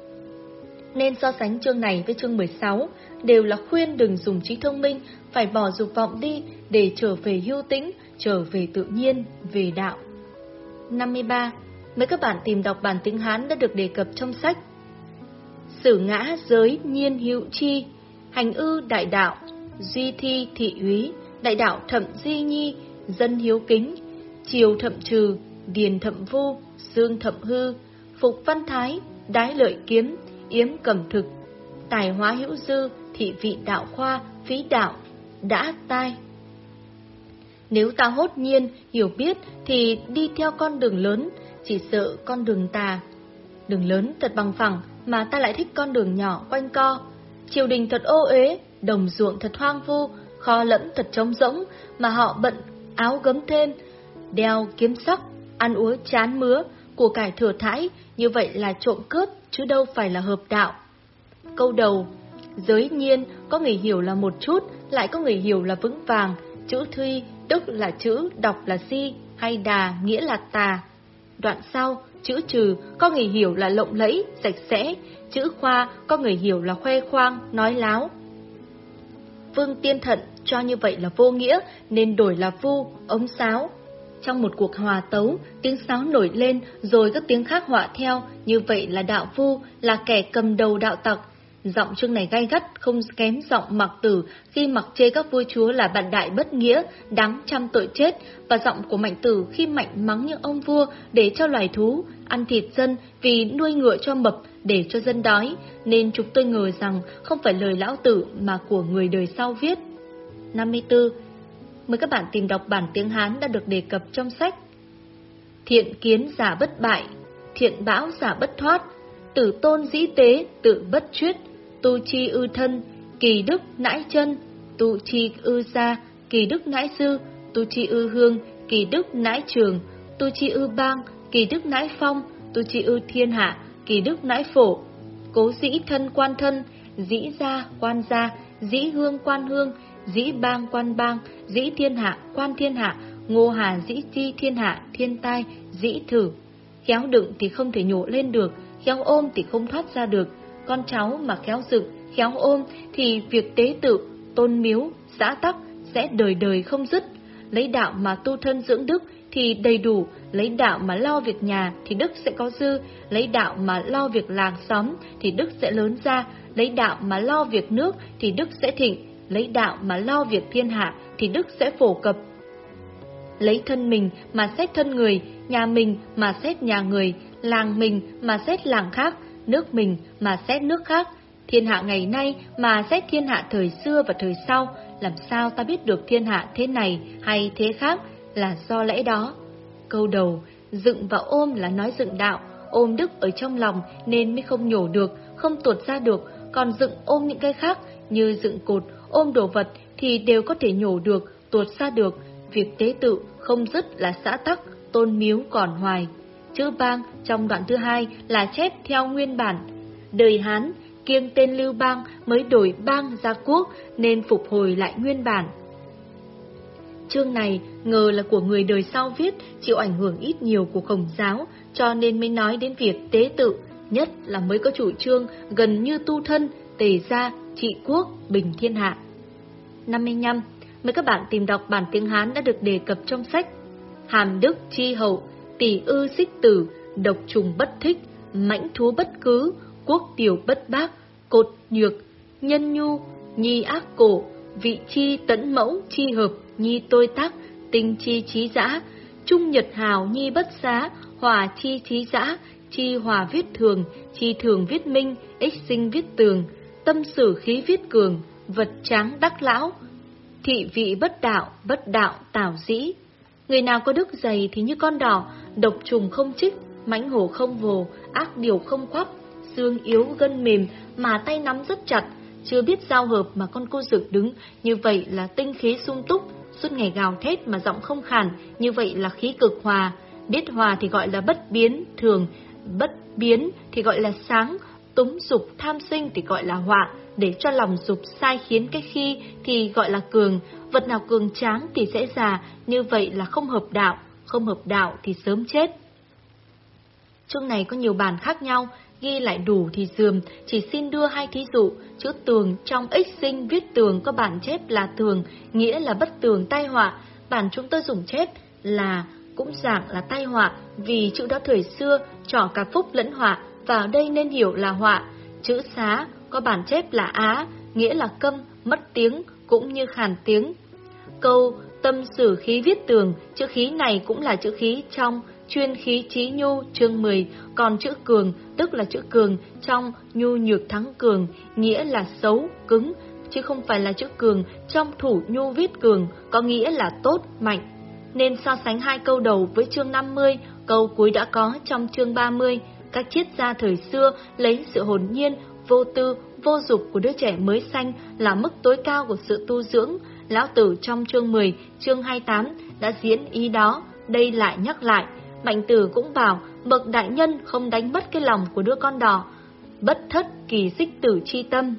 Nên so sánh chương này với chương mười sáu, đều là khuyên đừng dùng trí thông minh, phải bỏ dục vọng đi để trở về hưu tĩnh, trở về tự nhiên, về đạo. năm mươi ba. Mấy các bạn tìm đọc bản tiếng Hán đã được đề cập trong sách. Sử ngã giới nhiên hữu chi, hành ư đại đạo, duy thi thị úy, đại đạo thậm di nhi, dân hiếu kính, triều thậm trừ, điền thậm vu, xương thậm hư, phục văn thái, đái lợi kiếm, yếm cẩm thực, tài hóa hữu dư, thị vị đạo khoa, phí đạo, đã tai. Nếu ta hốt nhiên, hiểu biết thì đi theo con đường lớn, chỉ sợ con đường tà. Đường lớn thật bằng phẳng mà ta lại thích con đường nhỏ quanh co. Triều đình thật ô uế, đồng ruộng thật hoang vu, kho lẫm thật trống rỗng mà họ bận áo gấm thêm, đeo kiếm sắc, ăn uống chán mứa, của cải thừa thãi, như vậy là trộm cướp, chứ đâu phải là hợp đạo. Câu đầu, giới nhiên có người hiểu là một chút, lại có người hiểu là vững vàng, chữ thuy, tức là chữ, đọc là si, hay đà, nghĩa là tà. Đoạn sau, chữ trừ, có người hiểu là lộng lẫy, sạch sẽ, chữ khoa, có người hiểu là khoe khoang, nói láo. Vương Tiên Thận cho như vậy là vô nghĩa, nên đổi là vu, ống sáo. Trong một cuộc hòa tấu, tiếng sáo nổi lên, rồi các tiếng khác họa theo, như vậy là đạo vu, là kẻ cầm đầu đạo tặc. Giọng chương này gay gắt, không kém giọng Mạc Tử khi mặc chê các vua chúa là bạn đại bất nghĩa, đáng trăm tội chết, và giọng của Mạnh Tử khi Mạnh mắng những ông vua để cho loài thú, ăn thịt dân vì nuôi ngựa cho mập, để cho dân đói, nên chúng tôi ngờ rằng không phải lời lão tử mà của người đời sau viết. năm mươi tư. Mời các bạn tìm đọc bản tiếng Hán đã được đề cập trong sách. Thiện kiến giả bất bại, thiện bão giả bất thoát, tử tôn dĩ tế, tự bất chuyết, tu chi ư thân, kỳ đức nãi chân, tu chi ư gia, kỳ đức nãi sư, tu chi ư hương, kỳ đức nãi trường, tu chi ư bang, kỳ đức nãi phong, tu chi ư thiên hạ, kỳ đức nãi phổ. Cố dĩ thân quan thân, dĩ gia quan gia, dĩ hương quan hương, dĩ bang quan bang, dĩ thiên hạ quan thiên hạ, ngô hà dĩ chi thiên hạ, thiên tai dĩ thử. Khéo đựng thì không thể nhổ lên được, khéo ôm thì không thoát ra được. Con cháu mà khéo dựng, khéo ôm thì việc tế tự, tôn miếu, xã tắc sẽ đời đời không dứt. Lấy đạo mà tu thân dưỡng đức thì đầy đủ, lấy đạo mà lo việc nhà thì đức sẽ có dư, lấy đạo mà lo việc làng xóm thì đức sẽ lớn ra, lấy đạo mà lo việc nước thì đức sẽ thịnh, lấy đạo mà lo việc thiên hạ thì đức sẽ phổ cập. Lấy thân mình mà xét thân người, nhà mình mà xét nhà người, làng mình mà xét làng khác, nước mình mà xét nước khác, thiên hạ ngày nay mà xét thiên hạ thời xưa và thời sau. Làm sao ta biết được thiên hạ thế này hay thế khác, là do lẽ đó. Câu đầu, dựng và ôm là nói dựng đạo, ôm đức ở trong lòng nên mới không nhổ được, không tuột ra được, còn dựng ôm những cái khác như dựng cột, ôm đồ vật thì đều có thể nhổ được, tuột ra được. Việc tế tự không dứt là xã tắc, tôn miếu còn hoài. Chữ bang trong đoạn thứ hai là chép theo nguyên bản. Đời Hán kiêng tên Lưu Bang mới đổi bang ra quốc nên phục hồi lại nguyên bản. Chương này ngờ là của người đời sau viết, chịu ảnh hưởng ít nhiều của Khổng giáo, cho nên mới nói đến việc tế tự, nhất là mới có chủ trương gần như tu thân, tề gia, trị quốc, bình thiên hạ. năm mươi lăm. Mời các bạn tìm đọc bản tiếng Hán đã được đề cập trong sách. Hàm đức chi hậu, tỷ ư xích tử, độc trùng bất thích, mãnh thú bất cứ, quốc tiểu bất bác, cột nhược, nhân nhu, nhi ác cổ, vị chi tẫn mẫu chi hợp, nhi tôi tác, tinh chi trí dã, trung nhật hào nhi bất xá, hòa chi trí dã, chi hòa viết thường, chi thường viết minh, ích sinh viết tường, tâm sử khí viết cường, vật tráng đắc lão, thị vị bất đạo, bất đạo tảo dĩ. Người nào có đức dày thì như con đỏ, độc trùng không chích, mãnh hổ không vồ, ác điều không quắp, xương yếu gân mềm mà tay nắm rất chặt, chưa biết giao hợp mà con cô dựng đứng, như vậy là tinh khí sung túc, suốt ngày gào thét mà giọng không khàn, như vậy là khí cực hòa. Biết hòa thì gọi là bất biến, thường, bất biến thì gọi là sáng, túng dục tham sinh thì gọi là họa, để cho lòng dục sai khiến cái khi thì gọi là cường, vật nào cường tráng thì sẽ già, như vậy là không hợp đạo, không hợp đạo thì sớm chết. Chương này có nhiều bản khác nhau, ghi lại đủ thì dườm, chỉ xin đưa hai thí dụ. Chữ tường trong ích sinh viết tường có bản chép là tường, nghĩa là bất tường tai họa. Bản chúng tôi dùng chép là cũng dạng là tai họa, vì chữ đó thời xưa trỏ cả phúc lẫn họa, vào đây nên hiểu là họa. Chữ xá có bản chép là á, nghĩa là câm, mất tiếng, cũng như khàn tiếng. Câu tâm sử khí viết tường, chữ khí này cũng là chữ khí trong chuyên khí trí nhu chương mười, còn chữ cường tức là chữ cường trong nhu nhược thắng cường, nghĩa là xấu, cứng, chứ không phải là chữ cường trong thủ nhu viết cường, có nghĩa là tốt, mạnh. Nên so sánh hai câu đầu với chương năm mươi, câu cuối đã có trong chương ba mươi. Các triết gia thời xưa lấy sự hồn nhiên, vô tư, vô dục của đứa trẻ mới sanh là mức tối cao của sự tu dưỡng. Lão Tử trong chương mười, chương hai mươi tám đã diễn ý đó, đây lại nhắc lại. Mạnh Tử cũng bảo bậc đại nhân không đánh mất cái lòng của đứa con đỏ, bất thất kỳ xích tử chi tâm.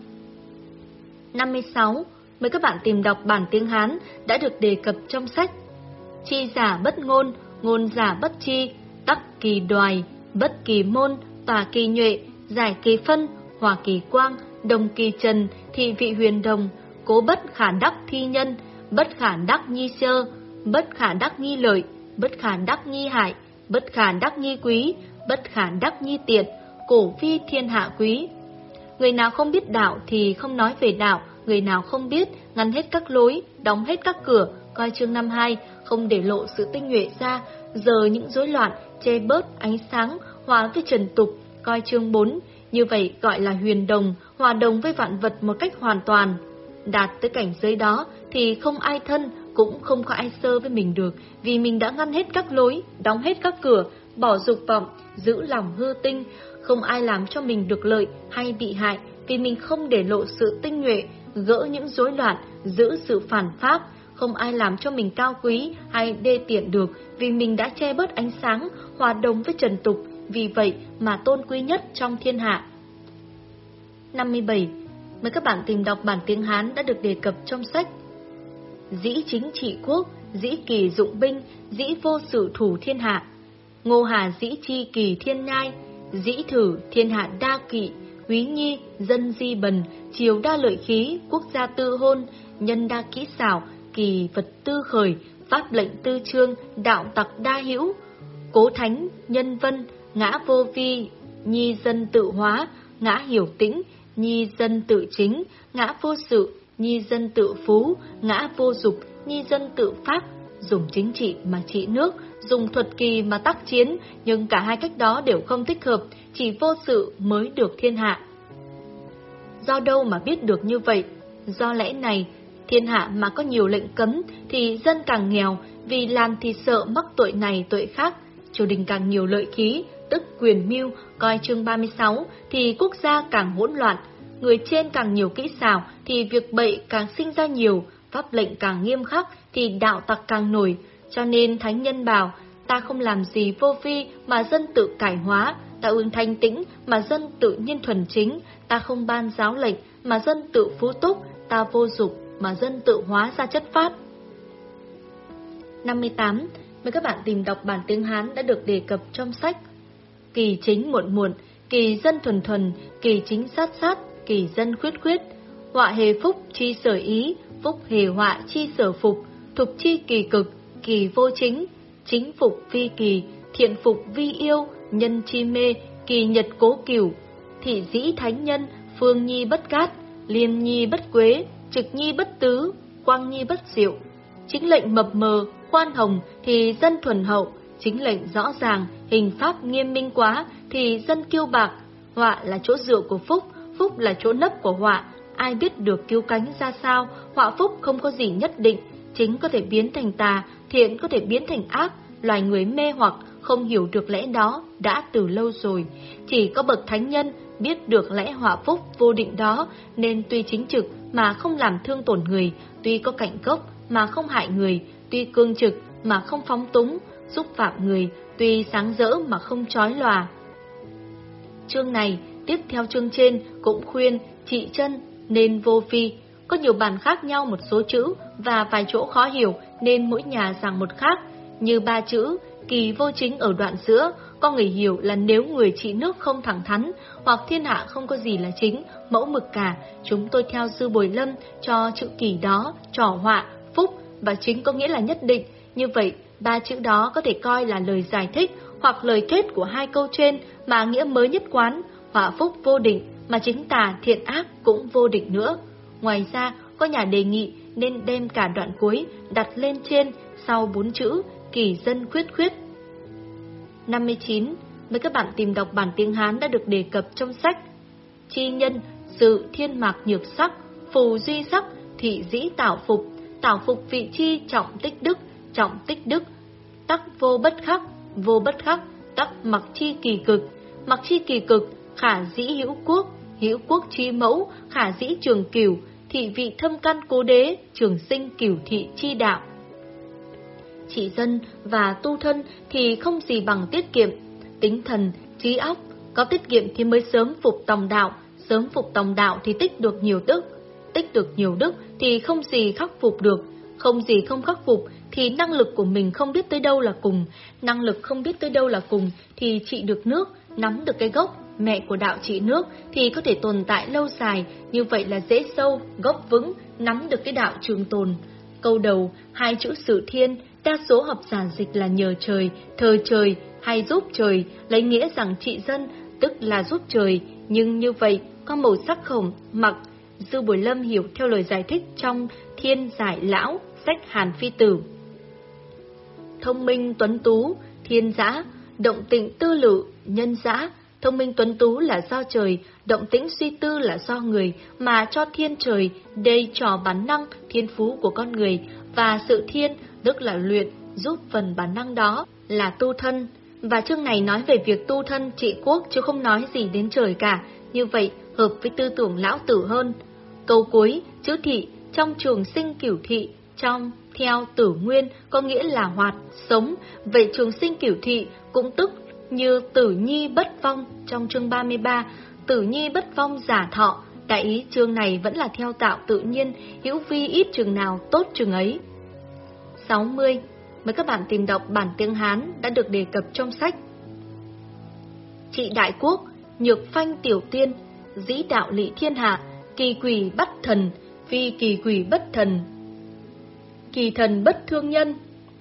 năm mươi sáu. Mời các bạn tìm đọc bản tiếng Hán đã được đề cập trong sách. Chi giả bất ngôn, ngôn giả bất chi, tắc kỳ đoài, bất kỳ môn, tòa kỳ nhuệ, giải kỳ phân, hòa kỳ quang, đồng kỳ trần, thị vị huyền đồng, cố bất khả đắc thi nhân, bất khả đắc nhi sơ, bất khả đắc nhi lợi, bất khả đắc nhi hại, bất khả đắc nhi quý, bất khả đắc nhi tiện, cổ vi thiên hạ quý. Người nào không biết đạo thì không nói về đạo, người nào không biết ngăn hết các lối, đóng hết các cửa, coi chương năm hai, không để lộ sự tinh nhuệ ra, giờ những rối loạn, che bớt ánh sáng, hòa với trần tục, coi chương bốn, như vậy gọi là huyền đồng, hòa đồng với vạn vật một cách hoàn toàn. Đạt tới cảnh giới đó thì không ai thân, cũng không có ai sơ với mình được, vì mình đã ngăn hết các lối, đóng hết các cửa, bỏ dục vọng, giữ lòng hư tinh, không ai làm cho mình được lợi hay bị hại, vì mình không để lộ sự tinh nhuệ, gỡ những rối loạn, giữ sự phản pháp, không ai làm cho mình cao quý hay đê tiện được, vì mình đã che bớt ánh sáng, hòa đồng với trần tục, vì vậy mà tôn quý nhất trong thiên hạ. năm mươi bảy. Mời các bạn tìm đọc bản tiếng Hán đã được đề cập trong sách. Dĩ chính trị quốc, dĩ kỳ dụng binh, dĩ vô sự thủ thiên hạ. Ngô Hà dĩ chi kỳ thiên nhai, dĩ thử thiên hạ đa kỵ, húy nhi, dân di bần, triều đa lợi khí, quốc gia tư hôn, nhân đa kỹ xảo, kỳ vật tư khởi, pháp lệnh tư trương, đạo tặc đa hữu. Cố thánh, nhân vân, ngã vô vi, nhi dân tự hóa, ngã hiểu tĩnh, nhi dân tự chính, ngã vô sự, nhi dân tự phú, ngã vô dục, nhi dân tự pháp. Dùng chính trị mà trị nước, dùng thuật kỳ mà tác chiến, nhưng cả hai cách đó đều không thích hợp, chỉ vô sự mới được thiên hạ. Do đâu mà biết được như vậy? Do lẽ này, thiên hạ mà có nhiều lệnh cấm thì dân càng nghèo, vì làm thì sợ mắc tội này tội khác. Triều đình càng nhiều lợi khí, tức quyền mưu, coi chương ba mươi sáu, thì quốc gia càng hỗn loạn. Người trên càng nhiều kỹ xảo thì việc bậy càng sinh ra nhiều, pháp lệnh càng nghiêm khắc thì đạo tặc càng nổi. Cho nên thánh nhân bảo, ta không làm gì vô vi mà dân tự cải hóa, ta ương thanh tĩnh mà dân tự nhiên thuần chính, ta không ban giáo lệnh mà dân tự phú túc, ta vô dục mà dân tự hóa ra chất phát. năm mươi tám. Mời các bạn tìm đọc bản tiếng Hán đã được đề cập trong sách. Kỳ chính muộn muộn, kỳ dân thuần thuần, kỳ chính sát sát, kỳ dân khuyết khuyết. Họa hề phúc chi sở ý, phúc hề họa chi sở phục, thục chi kỳ cực, kỳ vô chính, chính phục vi kỳ, thiện phục vi yêu, nhân chi mê, kỳ nhật cố cửu. Thị dĩ thánh nhân, phương nhi bất cát, liêm nhi bất quế, trực nhi bất tứ, quang nhi bất diệu. Chính lệnh mập mờ, khoan hồng thì dân thuần hậu, chính lệnh rõ ràng, hình pháp nghiêm minh quá thì dân kiêu bạc. Họa là chỗ dựa của phúc, phúc là chỗ nấp của họa. Ai biết được cứu cánh ra sao? Họa phúc không có gì nhất định, chính có thể biến thành tà, thiện có thể biến thành ác. Loài người mê hoặc không hiểu được lẽ đó đã từ lâu rồi. Chỉ có bậc thánh nhân biết được lẽ họa phúc vô định đó, nên tuy chính trực mà không làm thương tổn người, tuy có cảnh gốc mà không hại người, tuy cương trực mà không phóng túng, xúc phạm người, tuy sáng rỡ mà không chói lòa. Chương này tiếp theo chương trên cũng khuyên trị chân nên vô phi. Có nhiều bản khác nhau một số chữ và vài chỗ khó hiểu nên mỗi nhà giảng một khác. Như ba chữ kỳ vô chính ở đoạn giữa, có người hiểu là nếu người trị nước không thẳng thắn, hoặc thiên hạ không có gì là chính, mẫu mực cả. Chúng tôi theo sư Bồi Lâm cho chữ kỳ đó trỏ họa, phúc và chính có nghĩa là nhất định. Như vậy, ba chữ đó có thể coi là lời giải thích hoặc lời kết của hai câu trên mà nghĩa mới nhất quán. Họa phúc vô định mà chính tà thiện ác cũng vô định nữa. Ngoài ra, có nhà đề nghị nên đem cả đoạn cuối đặt lên trên sau bốn chữ kỳ dân khuyết khuyết. năm mươi chín. Mời các bạn tìm đọc bản tiếng Hán đã được đề cập trong sách. Chi nhân, sự thiên mạc nhược sắc, phù duy sắc, thị dĩ tảo phục, tảo phục vị chi trọng tích đức, trọng tích đức, tắc vô bất khắc, vô bất khắc, tắc mặc chi kỳ cực, mặc chi kỳ cực, khả dĩ hữu quốc, hữu quốc chi mẫu, khả dĩ trường cửu, thị vị thâm căn cố đế, trường sinh cửu thị chi đạo. trị dân và tu thân thì không gì bằng tiết kiệm. Tính thần, trí óc, có tiết kiệm thì mới sớm phục tòng đạo, sớm phục tòng đạo thì tích được nhiều đức. Tích được nhiều đức thì không gì khắc phục được, không gì không khắc phục thì năng lực của mình không biết tới đâu là cùng, năng lực không biết tới đâu là cùng thì trị được nước, nắm được cái gốc, mẹ của đạo trị nước thì có thể tồn tại lâu dài, như vậy là dễ sâu, gốc vững, nắm được cái đạo trường tồn. Câu đầu, hai chữ sự thiên, đa số học giả dịch là nhờ trời, thờ trời hay giúp trời, lấy nghĩa rằng trị dân, tức là giúp trời, nhưng như vậy có màu sắc khổng, mặc. Dư Bồi Lâm hiểu theo lời giải thích trong Thiên Giải Lão, sách Hàn Phi Tử. Thông minh tuấn tú, thiên dã, động tĩnh tư lự, nhân dã. Thông minh tuấn tú là do trời, động tĩnh suy tư là do người, mà cho thiên trời, đây trò bản năng, thiên phú của con người, và sự thiên, tức là luyện, giúp phần bản năng đó, là tu thân. Và chương này nói về việc tu thân trị quốc chứ không nói gì đến trời cả, như vậy hợp với tư tưởng lão tử hơn. Câu cuối, chữ thị, trong trường sinh cửu thị, trong, theo tử nguyên, có nghĩa là hoạt, sống, vậy trường sinh cửu thị cũng tức như tử nhi bất vong trong chương ba mươi ba, tử nhi bất vong giả thọ, đại ý chương này vẫn là theo tạo tự nhiên, hữu vi ít chừng nào tốt chừng ấy. sáu mươi. Mời các bạn tìm đọc bản tiếng Hán đã được đề cập trong sách. Trị đại quốc, nhược phanh tiểu tiên, dĩ đạo lý thiên hạ, kỳ quỷ bắt thần, phi kỳ quỷ bất thần. Kỳ thần bất thương nhân,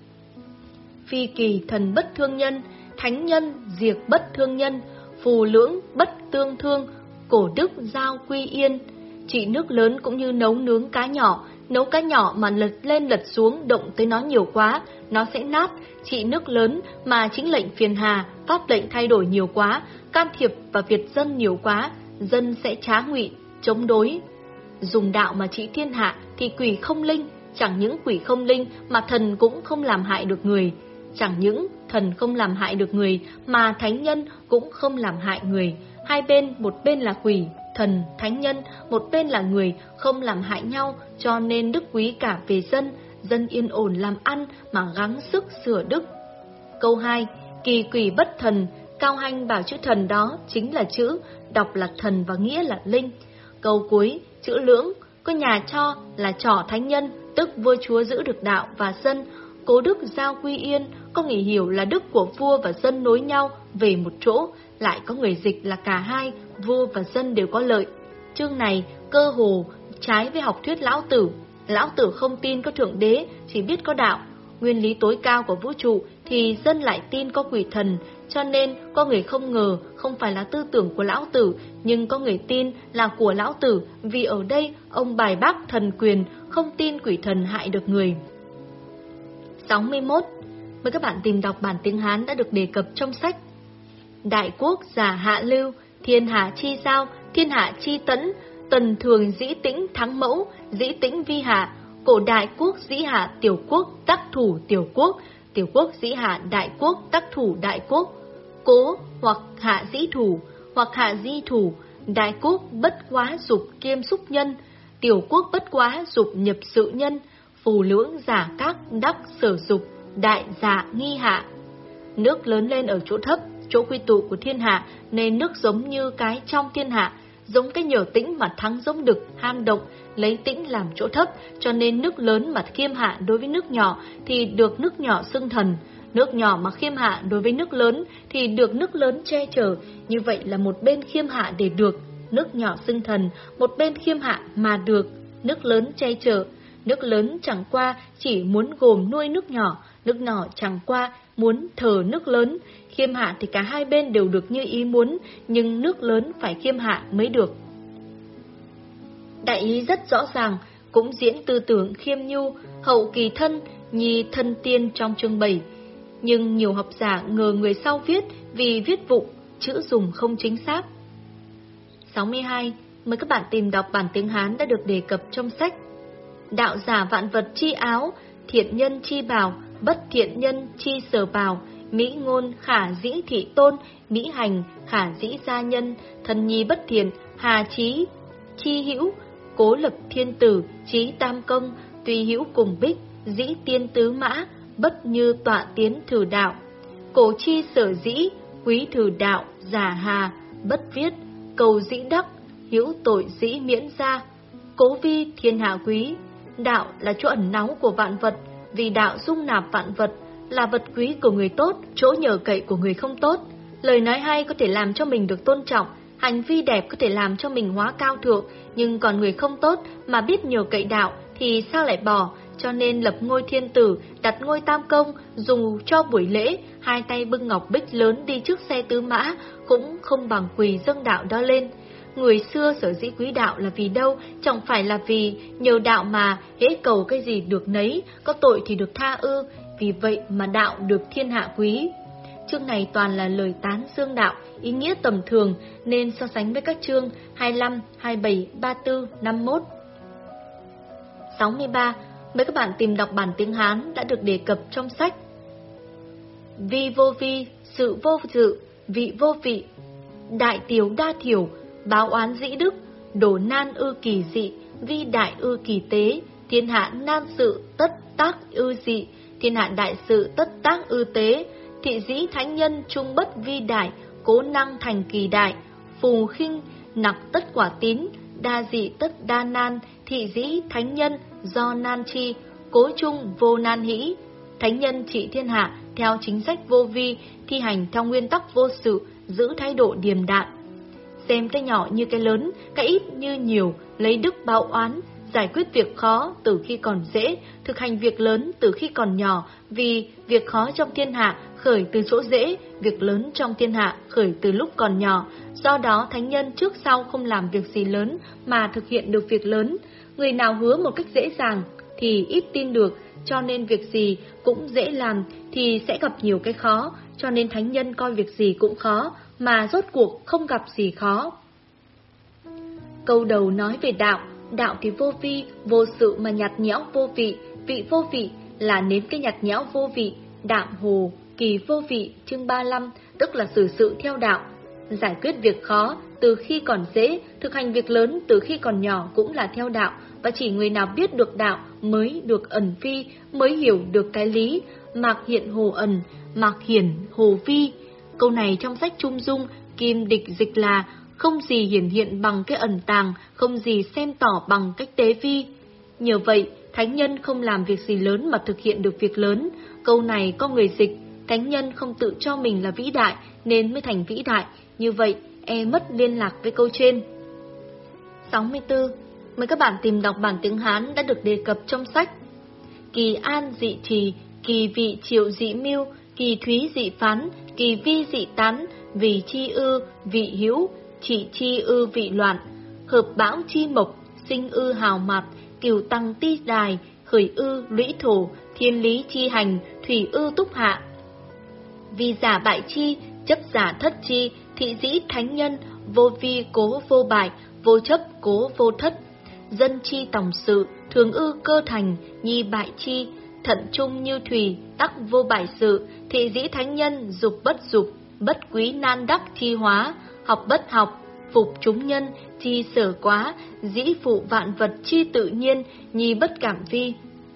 phi kỳ thần bất thương nhân, thánh nhân diệt bất thương nhân, phù lưỡng bất tương thương, cổ đức giao quy yên. Trị nước lớn cũng như nấu nướng cá nhỏ, nấu cá nhỏ mà lật lên lật xuống động tới nó nhiều quá, nó sẽ nát. Trị nước lớn mà chính lệnh phiền hà, pháp lệnh thay đổi nhiều quá, can thiệp và việt dân nhiều quá, dân sẽ trá ngụy, chống đối. Dùng đạo mà trị thiên hạ thì quỷ không linh, chẳng những quỷ không linh mà thần cũng không làm hại được người. Chẳng những thần không làm hại được người mà thánh nhân cũng không làm hại người. Hai bên, một bên là quỷ, thần, thánh nhân, một bên là người, không làm hại nhau, cho nên đức quý cả về dân, dân yên ổn làm ăn mà gắng sức sửa đức. Câu hai, kỳ quỷ bất thần, Cao Hanh bảo chữ thần đó chính là chữ, đọc là thần và nghĩa là linh. Câu cuối, chữ lưỡng, có nhà cho là trỏ thánh nhân, tức vua chúa giữ được đạo và dân. Cố đức giao quy yên, có nghĩa hiểu là đức của vua và dân nối nhau về một chỗ, lại có người dịch là cả hai, vua và dân đều có lợi. Chương này cơ hồ trái với học thuyết lão tử. Lão tử không tin có thượng đế, chỉ biết có đạo. Nguyên lý tối cao của vũ trụ thì dân lại tin có quỷ thần, cho nên có người không ngờ không phải là tư tưởng của lão tử, nhưng có người tin là của lão tử, vì ở đây ông bài bác thần quyền, không tin quỷ thần hại được người. sáu mươi mốt. Mời các bạn tìm đọc bản tiếng Hán đã được đề cập trong sách. Đại quốc giả hạ lưu, thiên hạ chi giao, thiên hạ chi tẫn, tần thường dĩ tĩnh thắng mẫu, dĩ tĩnh vi hạ, cổ đại quốc dĩ hạ tiểu quốc tác thủ tiểu quốc, tiểu quốc dĩ hạ đại quốc tác thủ đại quốc, cố hoặc hạ dĩ thủ, hoặc hạ di thủ, đại quốc bất quá dục kiêm xúc nhân, tiểu quốc bất quá dục nhập sự nhân, phù lưỡng giả các đắc sở dục, đại giả nghi hạ. Nước lớn lên ở chỗ thấp, chỗ quy tụ của thiên hạ, nên nước giống như cái trong thiên hạ, giống cái nhờ tĩnh mà thắng giống đực, ham động, lấy tĩnh làm chỗ thấp, cho nên nước lớn mà khiêm hạ đối với nước nhỏ thì được nước nhỏ xưng thần, nước nhỏ mà khiêm hạ đối với nước lớn thì được nước lớn che chở. Như vậy là một bên khiêm hạ để được nước nhỏ xưng thần, một bên khiêm hạ mà được nước lớn che chở. Nước lớn chẳng qua chỉ muốn gồm nuôi nước nhỏ, nước nhỏ chẳng qua muốn thờ nước lớn. Khiêm hạ thì cả hai bên đều được như ý muốn, nhưng nước lớn phải khiêm hạ mới được. Đại ý rất rõ ràng, cũng diễn tư tưởng khiêm nhu, hậu kỳ thân, nhi thân tiên trong chương bảy. Nhưng nhiều học giả ngờ người sau viết vì viết vụng, chữ dùng không chính xác. sáu mươi hai. Mời các bạn tìm đọc bản tiếng Hán đã được đề cập trong sách. Đạo giả vạn vật chi áo, thiện nhân chi bào, bất thiện nhân chi sở bào, mỹ ngôn khả dĩ thị tôn, mỹ hành khả dĩ gia nhân, thân nhi bất thiện, hà chí chi hữu, cố lập thiên tử, chí tam công, tùy hữu cùng bích, dĩ tiên tứ mã, bất như tọa tiến thử đạo. Cổ chi sở dĩ, quý thử đạo, giả hà, bất viết, cầu dĩ đắc, hữu tội dĩ miễn ra. Cố vi thiên hạ quý. Đạo là chỗ ẩn náu của vạn vật, vì đạo dung nạp vạn vật, là vật quý của người tốt, chỗ nhờ cậy của người không tốt. Lời nói hay có thể làm cho mình được tôn trọng, hành vi đẹp có thể làm cho mình hóa cao thượng, nhưng còn người không tốt mà biết nhờ cậy đạo thì sao lại bỏ? Cho nên lập ngôi thiên tử, đặt ngôi tam công, dùng cho buổi lễ, hai tay bưng ngọc bích lớn đi trước xe tứ mã, cũng không bằng quỳ dâng đạo đó lên. Người xưa sở dĩ quý đạo là vì đâu? Chẳng phải là vì nhờ đạo mà hễ cầu cái gì được nấy, có tội thì được tha ư? Vì vậy mà đạo được thiên hạ quý. Chương này toàn là lời tán dương đạo, ý nghĩa tầm thường, nên so sánh với các chương hai mươi lăm, hai mươi bảy, ba mươi tư, năm mươi mốt. sáu mươi ba. Mấy các bạn tìm đọc bản tiếng Hán đã được đề cập trong sách. Vi vô vi, sự vô dự, vị vô vị, đại tiểu đa thiểu, báo oán dĩ đức, đổ nan ư kỳ dị, vi đại ư kỳ tế, thiên hạ nan sự tất tác ư dị, thiên hạ đại sự tất tác ư tế, thị dĩ thánh nhân trung bất vi đại, cố năng thành kỳ đại, phù khinh nặc tất quả tín, đa dị tất đa nan, thị dĩ thánh nhân do nan chi, cố trung vô nan hĩ. Thánh nhân trị thiên hạ theo chính sách vô vi, thi hành theo nguyên tắc vô sự, giữ thái độ điềm đạm. Xem cái nhỏ như cái lớn, cái ít như nhiều, lấy đức báo oán, giải quyết việc khó từ khi còn dễ, thực hành việc lớn từ khi còn nhỏ, vì việc khó trong thiên hạ khởi từ chỗ dễ, việc lớn trong thiên hạ khởi từ lúc còn nhỏ. Do đó thánh nhân trước sau không làm việc gì lớn mà thực hiện được việc lớn. Người nào hứa một cách dễ dàng thì ít tin được, cho nên việc gì cũng dễ làm thì sẽ gặp nhiều cái khó, cho nên thánh nhân coi việc gì cũng khó, mà rốt cuộc không gặp gì khó. Câu đầu nói về đạo, đạo thì vô vi, vô sự mà nhạt nhẽo vô vị, vị vô vị là nếm cái nhạt nhẽo vô vị, đạm hồ, kỳ vô vị, chương ba mươi lăm, tức là xử sự theo đạo. Giải quyết việc khó từ khi còn dễ, thực hành việc lớn từ khi còn nhỏ cũng là theo đạo, và chỉ người nào biết được đạo mới được ẩn vi, mới hiểu được cái lý, mạc hiện hồ ẩn, mạc hiển hồ vi. Câu này trong sách Trung Dung, Kim Địch dịch là không gì hiển hiện bằng cái ẩn tàng, không gì xem tỏ bằng cách tế vi. Nhờ vậy, thánh nhân không làm việc gì lớn mà thực hiện được việc lớn. Câu này có người dịch, thánh nhân không tự cho mình là vĩ đại nên mới thành vĩ đại, như vậy e mất liên lạc với câu trên. sáu mươi tư. Mời các bạn tìm đọc bản tiếng Hán đã được đề cập trong sách. Kỳ an dị trì, kỳ vị triệu dị mưu, kỳ thúy dị phán, kỳ vi dị tán, vì chi ư vị hữu, chỉ chi ư vị loạn, hợp bão chi mộc, sinh ư hào mạt, cửu tăng ti đài, khởi ư lũy thổ, thiên lý chi hành, thủy ư túc hạ. Vì giả bại chi, chấp giả thất chi, thị dĩ thánh nhân, vô vi cố vô bại, vô chấp cố vô thất. Dân chi tổng sự, thường ư cơ thành, nhi bại chi, thận trung như thủy, tắc vô bại sự, thị dĩ thánh nhân, dục bất dục, bất quý nan đắc chi hóa, học bất học, phục chúng nhân, chi sở quá, dĩ phụ vạn vật chi tự nhiên, nhi bất cảm vi.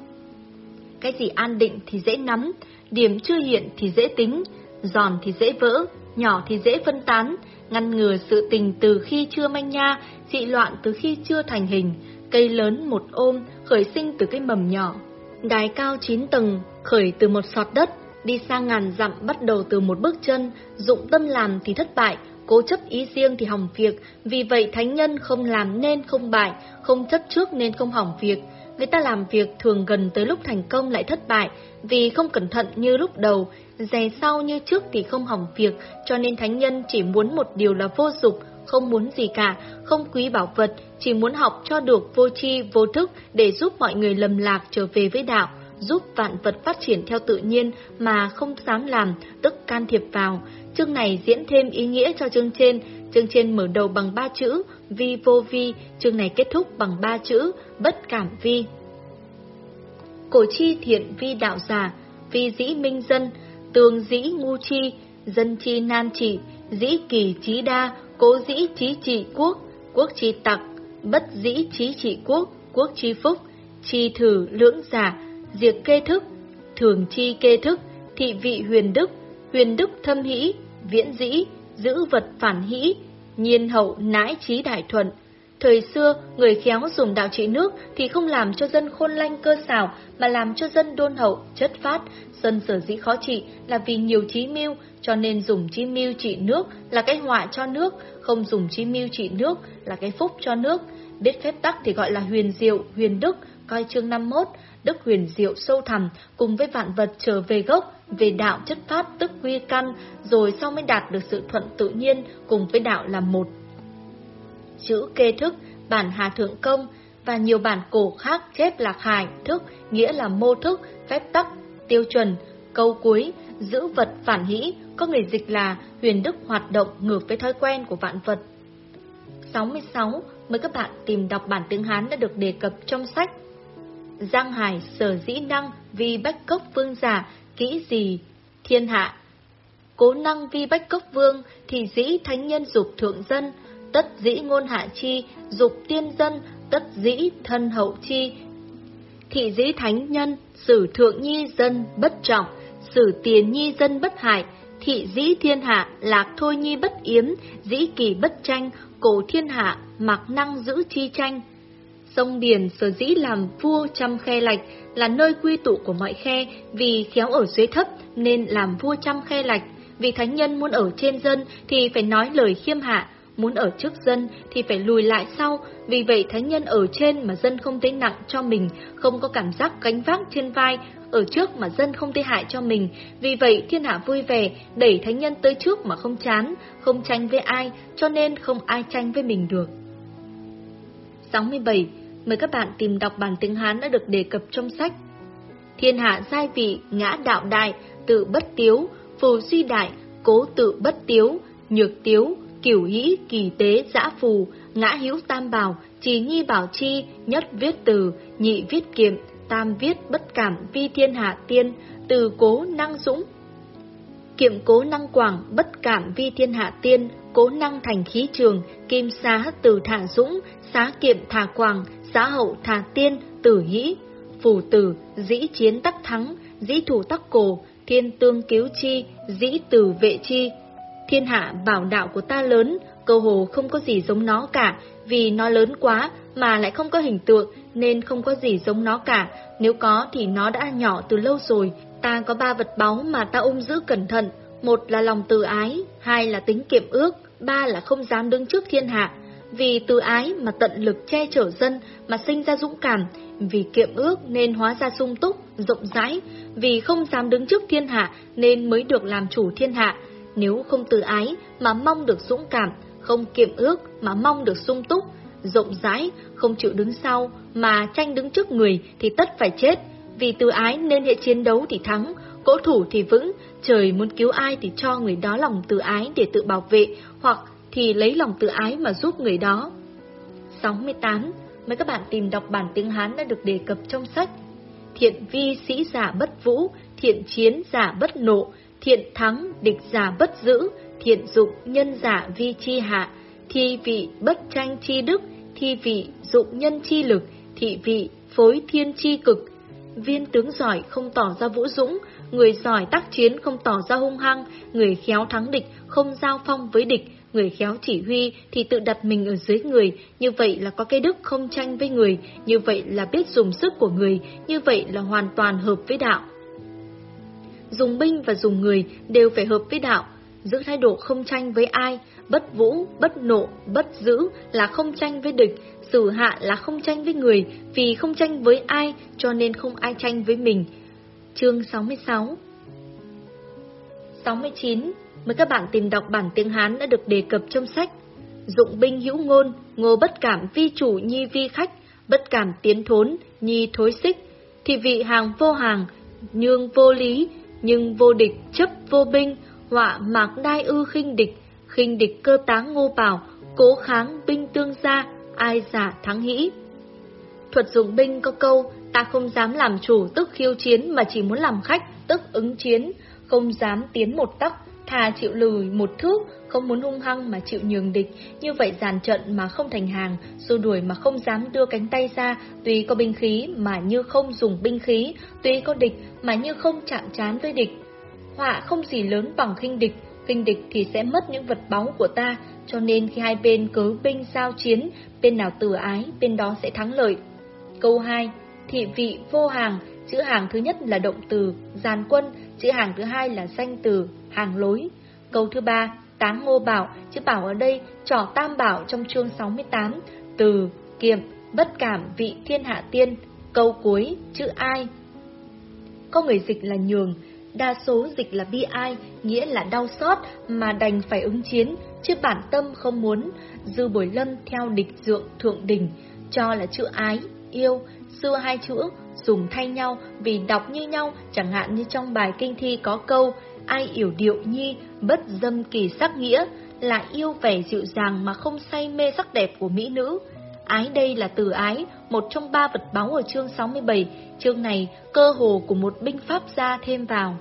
Cái gì an định thì dễ nắm, điểm chưa hiện thì dễ tính, giòn thì dễ vỡ, nhỏ thì dễ phân tán, ngăn ngừa sự tình từ khi chưa manh nha, dị loạn từ khi chưa thành hình. Cây lớn một ôm, khởi sinh từ cái mầm nhỏ. Đài cao chín tầng, khởi từ một sọt đất, đi sang ngàn dặm bắt đầu từ một bước chân, dụng tâm làm thì thất bại, cố chấp ý riêng thì hỏng việc. Vì vậy thánh nhân không làm nên không bại, không chấp trước nên không hỏng việc. Người ta làm việc thường gần tới lúc thành công lại thất bại, vì không cẩn thận như lúc đầu, dè sau như trước thì không hỏng việc, cho nên thánh nhân chỉ muốn một điều là vô dục, không muốn gì cả, không quý bảo vật, chỉ muốn học cho được vô tri vô thức để giúp mọi người lầm lạc trở về với đạo, giúp vạn vật phát triển theo tự nhiên mà không dám làm, tức can thiệp vào. Chương này diễn thêm ý nghĩa cho chương trên. Chương trên mở đầu bằng ba chữ vi vô vi, chương này kết thúc bằng ba chữ bất cảm vi. Cổ chi thiện vi đạo giả, vi dĩ minh dân, tường dĩ ngu chi, dân chi nan trị, dĩ kỳ trí đa, cố dĩ trí trị quốc, quốc chi tặc, bất dĩ trí trị quốc, quốc chi phúc, chi thử lưỡng giả, diệt kê thức, thường chi kê thức, thị vị huyền đức, huyền đức thâm hĩ, viễn dĩ, giữ vật phản hĩ, nhiên hậu nãi trí đại thuận. Thời xưa, người khéo dùng đạo trị nước thì không làm cho dân khôn lanh cơ xảo, mà làm cho dân đôn hậu, chất phát. Dân sở dĩ khó trị là vì nhiều trí mưu, cho nên dùng trí mưu trị nước là cái họa cho nước, không dùng trí mưu trị nước là cái phúc cho nước. Biết phép tắc thì gọi là huyền diệu, huyền đức, coi chương năm mươi mốt, đức huyền diệu sâu thẳm, cùng với vạn vật trở về gốc, về đạo chất phát tức huy căn, rồi sau mới đạt được sự thuận tự nhiên, cùng với đạo là một. Chữ kê thức, bản Hà Thượng Công và nhiều bản cổ khác chép là khải thức, nghĩa là mô thức, phép tắc, tiêu chuẩn, câu cuối, giữ vật phản hĩ, có người dịch là huyền đức hoạt động ngược với thói quen của vạn vật. sáu mươi sáu. Mời các bạn tìm đọc bản tiếng Hán đã được đề cập trong sách. Giang Hải sở dĩ năng vi bách cốc vương giả, kỹ gì thiên hạ. Cố năng vi bách cốc vương, thì dĩ thánh nhân dục thượng dân, tất dĩ ngôn hạ chi, dục tiên dân, tất dĩ thân hậu chi. Thị dĩ thánh nhân, sử thượng nhi dân bất trọng, sử tiền nhi dân bất hại. Thị dĩ thiên hạ, lạc thôi nhi bất yếm, dĩ kỳ bất tranh, cổ thiên hạ, mặc năng giữ chi tranh. Sông Điền sở dĩ làm vua trăm khe lạch, là nơi quy tụ của mọi khe, vì khéo ở dưới thấp nên làm vua trăm khe lạch. Vì thánh nhân muốn ở trên dân thì phải nói lời khiêm hạ, muốn ở trước dân thì phải lùi lại sau. Vì vậy thánh nhân ở trên mà dân không thấy nặng cho mình, không có cảm giác gánh vác trên vai, ở trước mà dân không thấy hại cho mình. Vì vậy thiên hạ vui vẻ, đẩy thánh nhân tới trước mà không chán, không tranh với ai, cho nên không ai tranh với mình được. sáu mươi bảy. Mời các bạn tìm đọc bản tiếng Hán đã được đề cập trong sách. Thiên hạ giai vị, ngã đạo đại, tự bất tiếu, phù suy đại, cố tự bất tiếu, nhược tiếu, cửu hĩ, kỳ tế, dã phù, ngã hữu tam bảo, trì nhi bảo chi, nhất viết từ, nhị viết kiệm, tam viết bất cảm, vi thiên hạ tiên, từ cố năng dũng. Kiệm cố năng quảng, bất cảm vi thiên hạ tiên, cố năng thành khí trường, kim xá từ thả dũng, xá kiệm thả quảng, xá hậu thả tiên, tử hĩ. Phù tử, dĩ chiến tắc thắng, dĩ thủ tắc cổ, thiên tương cứu chi, dĩ tử vệ chi. Thiên hạ bảo đạo của ta lớn, cơ hồ không có gì giống nó cả, vì nó lớn quá mà lại không có hình tượng nên không có gì giống nó cả, nếu có thì nó đã nhỏ từ lâu rồi. Ta có ba vật báu mà ta ôm giữ cẩn thận, một là lòng từ ái, hai là tính kiệm ước, ba là không dám đứng trước thiên hạ. Vì từ ái mà tận lực che chở dân mà sinh ra dũng cảm, vì kiệm ước nên hóa ra sung túc, rộng rãi, vì không dám đứng trước thiên hạ nên mới được làm chủ thiên hạ. Nếu không từ ái mà mong được dũng cảm, không kiệm ước mà mong được sung túc, rộng rãi, không chịu đứng sau mà tranh đứng trước người thì tất phải chết. Vì từ ái nên hệ chiến đấu thì thắng, cố thủ thì vững, trời muốn cứu ai thì cho người đó lòng từ ái để tự bảo vệ, hoặc thì lấy lòng từ ái mà giúp người đó. sáu mươi tám. Mời các bạn tìm đọc bản tiếng Hán đã được đề cập trong sách. Thiện vi sĩ giả bất vũ, thiện chiến giả bất nộ, thiện thắng địch giả bất giữ, thiện dụng nhân giả vi chi hạ, thi vị bất tranh chi đức, thi vị dụng nhân chi lực, thị vị phối thiên chi cực. Viên tướng giỏi không tỏ ra vũ dũng, người giỏi tác chiến không tỏ ra hung hăng, người khéo thắng địch không giao phong với địch, người khéo chỉ huy thì tự đặt mình ở dưới người, như vậy là có cái đức không tranh với người, như vậy là biết dùng sức của người, như vậy là hoàn toàn hợp với đạo. Dùng binh và dùng người đều phải hợp với đạo, giữ thái độ không tranh với ai, bất vũ, bất nộ, bất dữ là không tranh với địch, xử hạ là không tranh với người, vì không tranh với ai cho nên không ai tranh với mình. Chương sáu mươi sáu. sáu mươi chín. Mời các bạn tìm đọc bản tiếng Hán đã được đề cập trong sách. Dụng binh hữu ngôn, ngô bất cảm vi chủ nhi vi khách, bất cảm tiến thốn, nhi thối xích, thì vị hàng vô hàng, nhương vô lý, nhưng vô địch chấp vô binh, họa mạc đai ư khinh địch, khinh địch cơ táng ngô bảo, cố kháng binh tương gia, ai giả thắng hĩ. Thuật dụng binh có câu, ta không dám làm chủ tức khiêu chiến mà chỉ muốn làm khách tức ứng chiến, không dám tiến một tấc, thà chịu lùi một thước, không muốn hung hăng mà chịu nhường địch, như vậy dàn trận mà không thành hàng, xua đuổi mà không dám đưa cánh tay ra, tuy có binh khí mà như không dùng binh khí, tuy có địch mà như không chạm trán với địch. Họa không gì lớn bằng khinh địch, khinh địch thì sẽ mất những vật báu của ta, cho nên khi hai bên cớ binh giao chiến, bên nào từ ái, bên đó sẽ thắng lợi. Câu hai. Thị vị vô hàng, chữ hàng thứ nhất là động từ, giàn quân, chữ hàng thứ hai là danh từ, hàng lối. Câu thứ ba. Táng Ngô Bảo, chữ bảo ở đây trỏ tam bảo trong chương sáu mươi tám, từ, kiệm, bất cảm vị thiên hạ tiên. Câu cuối, chữ ai. Có người dịch là nhường, đa số dịch là bi ai, nghĩa là đau xót mà đành phải ứng chiến, chứ bản tâm không muốn. Dư Bồi Lâm theo địch dượng thượng đình, cho là chữ ái, yêu, xưa hai chữ dùng thay nhau vì đọc như nhau, chẳng hạn như trong bài kinh thi có câu ai yểu điệu nhi, bất dâm kỳ sắc nghĩa, là yêu vẻ dịu dàng mà không say mê sắc đẹp của mỹ nữ. Ái đây là từ ái, một trong ba vật báu ở chương sáu mươi bảy, chương này cơ hồ của một binh pháp gia thêm vào.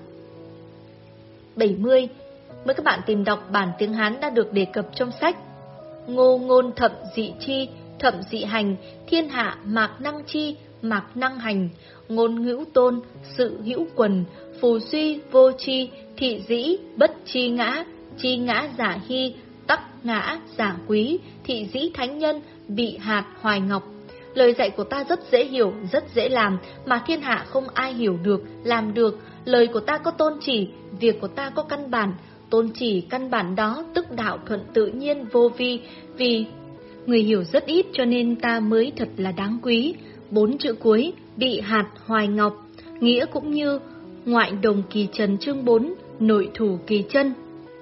bảy mươi. Mời các bạn tìm đọc bản tiếng Hán đã được đề cập trong sách. Ngô ngôn thậm dị chi, thậm dị hành, thiên hạ mạc năng chi, mạc năng hành, ngôn hữu tôn, sự hữu quần, phù suy vô chi, thị dĩ bất chi ngã, chi ngã giả hy, tắc ngã giả quý, thị dĩ thánh nhân, bị hạt hoài ngọc. Lời dạy của ta rất dễ hiểu, rất dễ làm, mà thiên hạ không ai hiểu được, làm được. Lời của ta có tôn chỉ, việc của ta có căn bản. Tôn chỉ căn bản đó tức đạo thuận tự nhiên vô vi, vì người hiểu rất ít cho nên ta mới thật là đáng quý. Bốn chữ cuối, bị hạt hoài ngọc, nghĩa cũng như ngoại đồng kỳ trần chương bốn, nội thủ kỳ chân.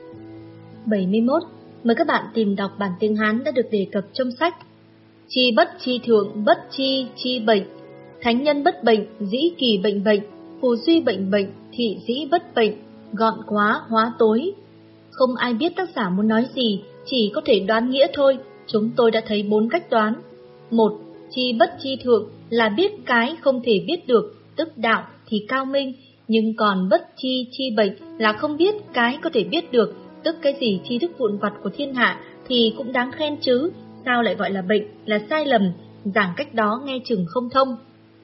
bảy mươi mốt. Mời các bạn tìm đọc bản tiếng Hán đã được đề cập trong sách. Chi bất chi thượng, bất chi chi bệnh, thánh nhân bất bệnh, dĩ kỳ bệnh bệnh, phù duy bệnh bệnh, thị dĩ bất bệnh, gọn quá hóa tối. Không ai biết tác giả muốn nói gì, chỉ có thể đoán nghĩa thôi. Chúng tôi đã thấy bốn cách đoán. Một. Chi bất chi thượng là biết cái không thể biết được, tức đạo thì cao minh, nhưng còn bất chi chi bệnh là không biết cái có thể biết được, tức cái gì tri thức vụn vặt của thiên hạ thì cũng đáng khen chứ, sao lại gọi là bệnh, là sai lầm, giảng cách đó nghe chừng không thông.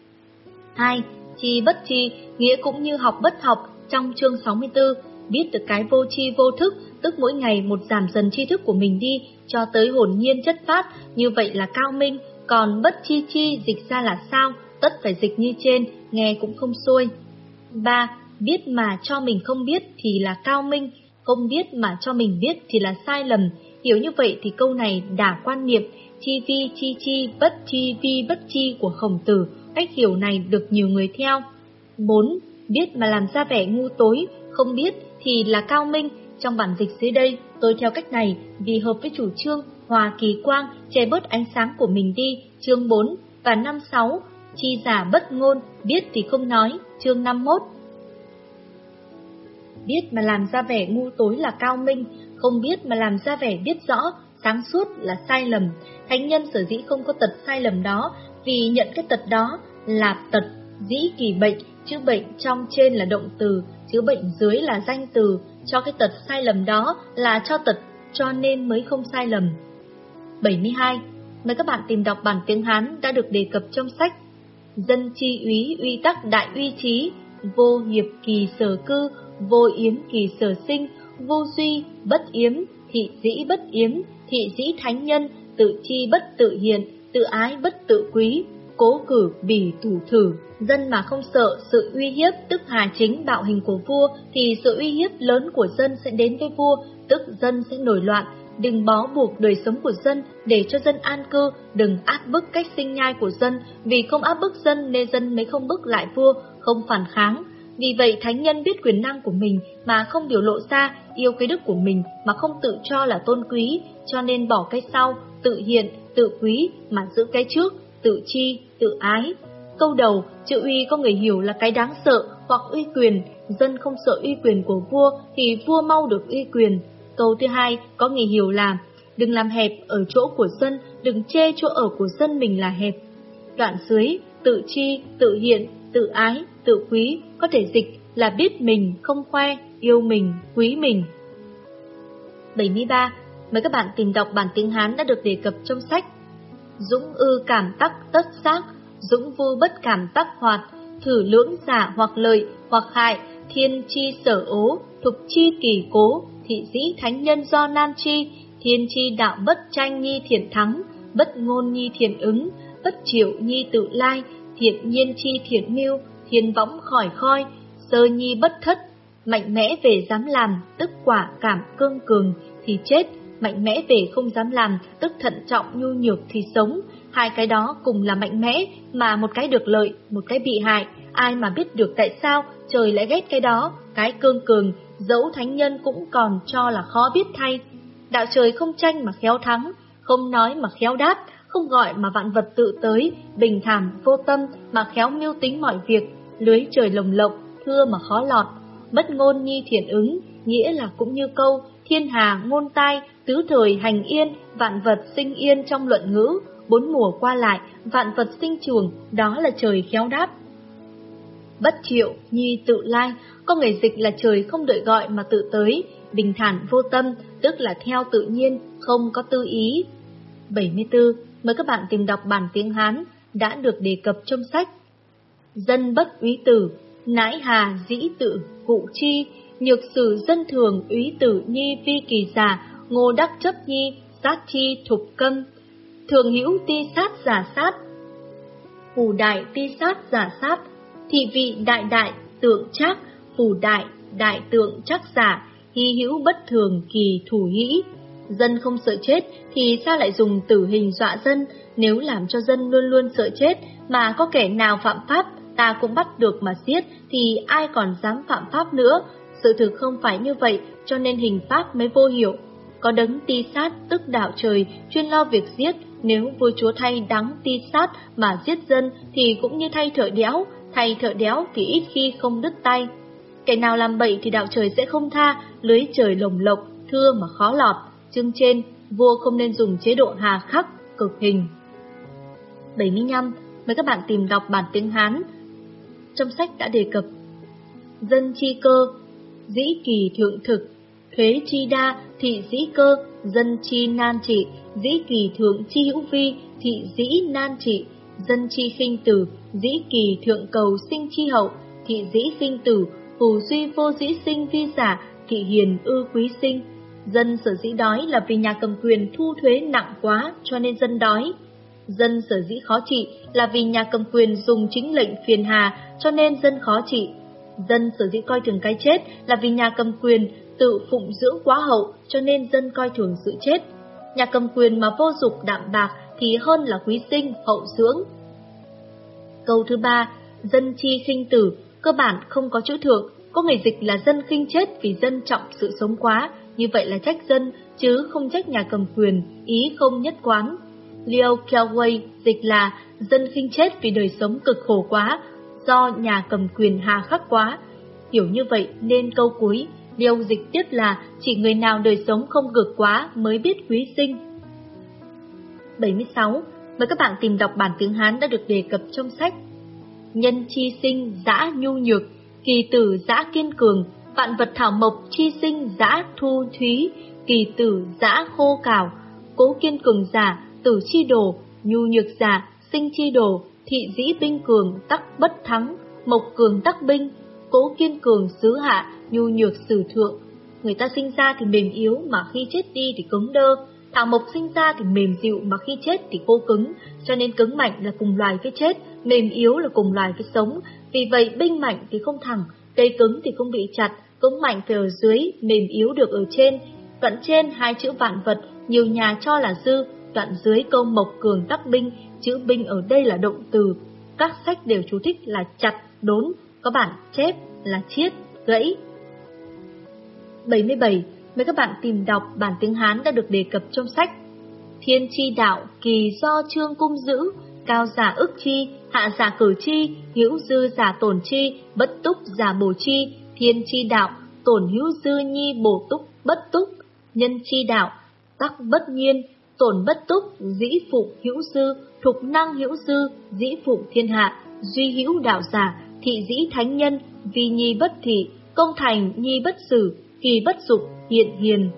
Hai. Chi bất chi nghĩa cũng như học bất học trong chương sáu mươi tư, biết được cái vô tri vô thức, tức mỗi ngày một giảm dần tri thức của mình đi cho tới hồn nhiên chất phát, như vậy là cao minh. Còn bất chi chi dịch ra là sao, tất phải dịch như trên, nghe cũng không xuôi. Ba. Biết mà cho mình không biết thì là cao minh, không biết mà cho mình biết thì là sai lầm. Hiểu như vậy thì câu này đả quan niệm chi vi chi chi bất chi vi bất chi của Khổng Tử, cách hiểu này được nhiều người theo. Bốn. Biết mà làm ra vẻ ngu tối, không biết thì là cao minh. Trong bản dịch dưới đây, tôi theo cách này vì hợp với chủ trương hòa kỳ quang, che bớt ánh sáng của mình đi, chương bốn và năm sáu. Chi giả bất ngôn, biết thì không nói, chương năm mốt. Biết mà làm ra vẻ ngu tối là cao minh, không biết mà làm ra vẻ biết rõ, sáng suốt là sai lầm. Thánh nhân sở dĩ không có tật sai lầm đó, vì nhận cái tật đó là tật dĩ kỳ bệnh, chữ bệnh trong trên là động từ, chữ bệnh dưới là danh từ, cho cái tật sai lầm đó là cho tật, cho nên mới không sai lầm. bảy mươi hai. Mời các bạn tìm đọc bản tiếng Hán đã được đề cập trong sách. Dân chi úy uy tắc đại uy trí, vô hiệp kỳ sở cư, vô yếm kỳ sở sinh, vô duy bất yếm, thị dĩ bất yếm, thị dĩ thánh nhân, tự chi bất tự hiện, tự ái bất tự quý, cố cử bỉ thủ thử. Dân mà không sợ sự uy hiếp, tức hà chính bạo hình của vua, thì sự uy hiếp lớn của dân sẽ đến với vua, tức dân sẽ nổi loạn. Đừng bó buộc đời sống của dân để cho dân an cư, đừng áp bức cách sinh nhai của dân, vì không áp bức dân nên dân mới không bức lại vua, không phản kháng. Vì vậy thánh nhân biết quyền năng của mình mà không biểu lộ ra, yêu cái đức của mình mà không tự cho là tôn quý, cho nên bỏ cái sau, tự hiện, tự quý mà giữ cái trước, tự chi, tự ái. Câu đầu, chữ uy có người hiểu là cái đáng sợ hoặc uy quyền, dân không sợ uy quyền của vua thì vua mau được uy quyền. Câu thứ hai có người hiểu là đừng làm hẹp ở chỗ của dân, đừng chê chỗ ở của dân mình là hẹp. Đoạn dưới, tự chi, tự hiện, tự ái, tự quý có thể dịch là biết mình, không khoe, yêu mình, quý mình. bảy mươi ba. Mời các bạn tìm đọc bản tiếng Hán đã được đề cập trong sách. Dũng ư cảm tắc tất xác, dũng vu bất cảm tắc hoạt, thử lưỡng giả hoặc lợi hoặc hại, thiên chi sở ố, thục chi kỳ cố, thị dĩ thánh nhân do nan chi, thiên chi đạo bất tranh nhi thiện thắng, bất ngôn nhi thiện ứng, bất triệu nhi tự lai, thiện nhiên chi thiện mưu, thiên võng khỏi khoi, sơ nhi bất thất. Mạnh mẽ về dám làm, tức quả cảm cương cường thì chết, mạnh mẽ về không dám làm, tức thận trọng nhu nhược thì sống. Hai cái đó cùng là mạnh mẽ, mà một cái được lợi, một cái bị hại. Ai mà biết được tại sao trời lại ghét cái đó, cái cương cường, dẫu thánh nhân cũng còn cho là khó biết thay. Đạo trời không tranh mà khéo thắng, không nói mà khéo đáp, không gọi mà vạn vật tự tới, bình thản vô tâm mà khéo mưu tính mọi việc, lưới trời lồng lộng, thưa mà khó lọt. Bất ngôn nhi thiện ứng, nghĩa là cũng như câu thiên hà ngôn tai, tứ thời hành yên, vạn vật sinh yên trong luận ngữ, bốn mùa qua lại, vạn vật sinh trường, đó là trời khéo đáp. Bất triệu nhi tự lai, có người dịch là trời không đợi gọi mà tự tới, bình thản vô tâm, tức là theo tự nhiên, không có tư ý. bảy mươi tư. Mời các bạn tìm đọc bản tiếng Hán đã được đề cập trong sách. Dân bất úy tử, nãi hà dĩ tự cụ chi, nhược sử dân thường úy tử nhi vi kỳ giả, ngô đắc chấp nhi sát chi thục câm, thường hữu ti sát giả sát, phù đại ti sát giả sát, thị vị đại đại tượng trác, phù đại đại tượng trác giả, hy hữu bất thường kỳ thủ hĩ. Dân không sợ chết thì sao lại dùng tử hình dọa dân? Nếu làm cho dân luôn luôn sợ chết mà có kẻ nào phạm pháp ta cũng bắt được mà giết thì ai còn dám phạm pháp nữa. Sự thực không phải như vậy, cho nên hình pháp mới vô hiệu. Có đấng ti sát tức đạo trời chuyên lo việc giết, nếu vua chúa thay đắng ti sát mà giết dân thì cũng như thay thợ đẽo, thay thợ đẽo thì ít khi không đứt tay. Kẻ nào làm bậy thì đạo trời sẽ không tha, lưới trời lồng lộng, thưa mà khó lọt. Chương trên, vua không nên dùng chế độ hà khắc, cực hình. bảy mươi lăm. Mời các bạn tìm đọc bản tiếng Hán. Trong sách đã đề cập. Dân chi cơ, dĩ kỳ thượng thực, thuế chi đa, thị dĩ cơ, dân chi nan trị, dĩ kỳ thượng chi hữu vi, thị dĩ nan trị, dân chi khinh tử, dĩ kỳ thượng cầu sinh chi hậu, thị dĩ khinh tử, phù duy vô dĩ sinh vi giả, thị hiền ư quý sinh. Dân sở dĩ đói là vì nhà cầm quyền thu thuế nặng quá cho nên dân đói. Dân sở dĩ khó trị là vì nhà cầm quyền dùng chính lệnh phiền hà cho nên dân khó trị. Dân sở dĩ coi thường cái chết là vì nhà cầm quyền tự phụng dưỡng quá hậu cho nên dân coi thường sự chết. Nhà cầm quyền mà vô dục đạm bạc thì hơn là quý sinh hậu dưỡng. Câu thứ ba, dân chi khinh tử, cơ bản không có chữ thượng, có người dịch là dân khinh chết vì dân trọng sự sống quá, như vậy là trách dân chứ không trách nhà cầm quyền, ý không nhất quán. Leo Kelway dịch là dân khinh chết vì đời sống cực khổ quá, do nhà cầm quyền hà khắc quá. Hiểu như vậy nên câu cuối Leo dịch tiếp là chỉ người nào đời sống không cực quá mới biết quý sinh. bảy mươi sáu. Mời các bạn tìm đọc bản tiếng Hán đã được đề cập trong sách. Nhân chi sinh dã nhu nhược, kỳ tử dã kiên cường, vạn vật thảo mộc chi sinh dã thu thúy, kỳ tử dã khô cảo, cố kiên cường giả, tử chi đồ, nhu nhược giả, sinh chi đồ, thị dĩ binh cường, tắc bất thắng, mộc cường tắc binh, cố kiên cường xứ hạ, nhu nhược sử thượng. Người ta sinh ra thì mềm yếu mà khi chết đi thì cứng đơ, thảo mộc sinh ra thì mềm dịu mà khi chết thì khô cứng, cho nên cứng mạnh là cùng loài với chết, mềm yếu là cùng loài với sống. Vì vậy binh mạnh thì không thẳng, cây cứng thì không bị chặt, cứng mạnh phải ở dưới, mềm yếu được ở trên. Đoạn trên hai chữ vạn vật, nhiều nhà cho là dư, đoạn dưới câu mộc cường tắc binh, chữ binh ở đây là động từ. Các sách đều chú thích là chặt, đốn, có bản chép là chiết, gãy. bảy mươi bảy. Mời các bạn tìm đọc bản tiếng Hán đã được đề cập trong sách. Thiên chi đạo kỳ do trương cung giữ, cao giả ức chi, hạ giả cử chi, hữu dư giả tổn chi, bất túc giả bổ chi. Thiên chi đạo tổn hữu dư nhi bổ túc bất túc, nhân chi đạo tắc bất nhiên, tổn bất túc dĩ phụng hữu dư, thục năng hữu dư dĩ phụng thiên hạ, duy hữu đạo giả, thị dĩ thánh nhân, vi nhi bất thị, công thành nhi bất sử, kỳ bất dục, hiện hiền.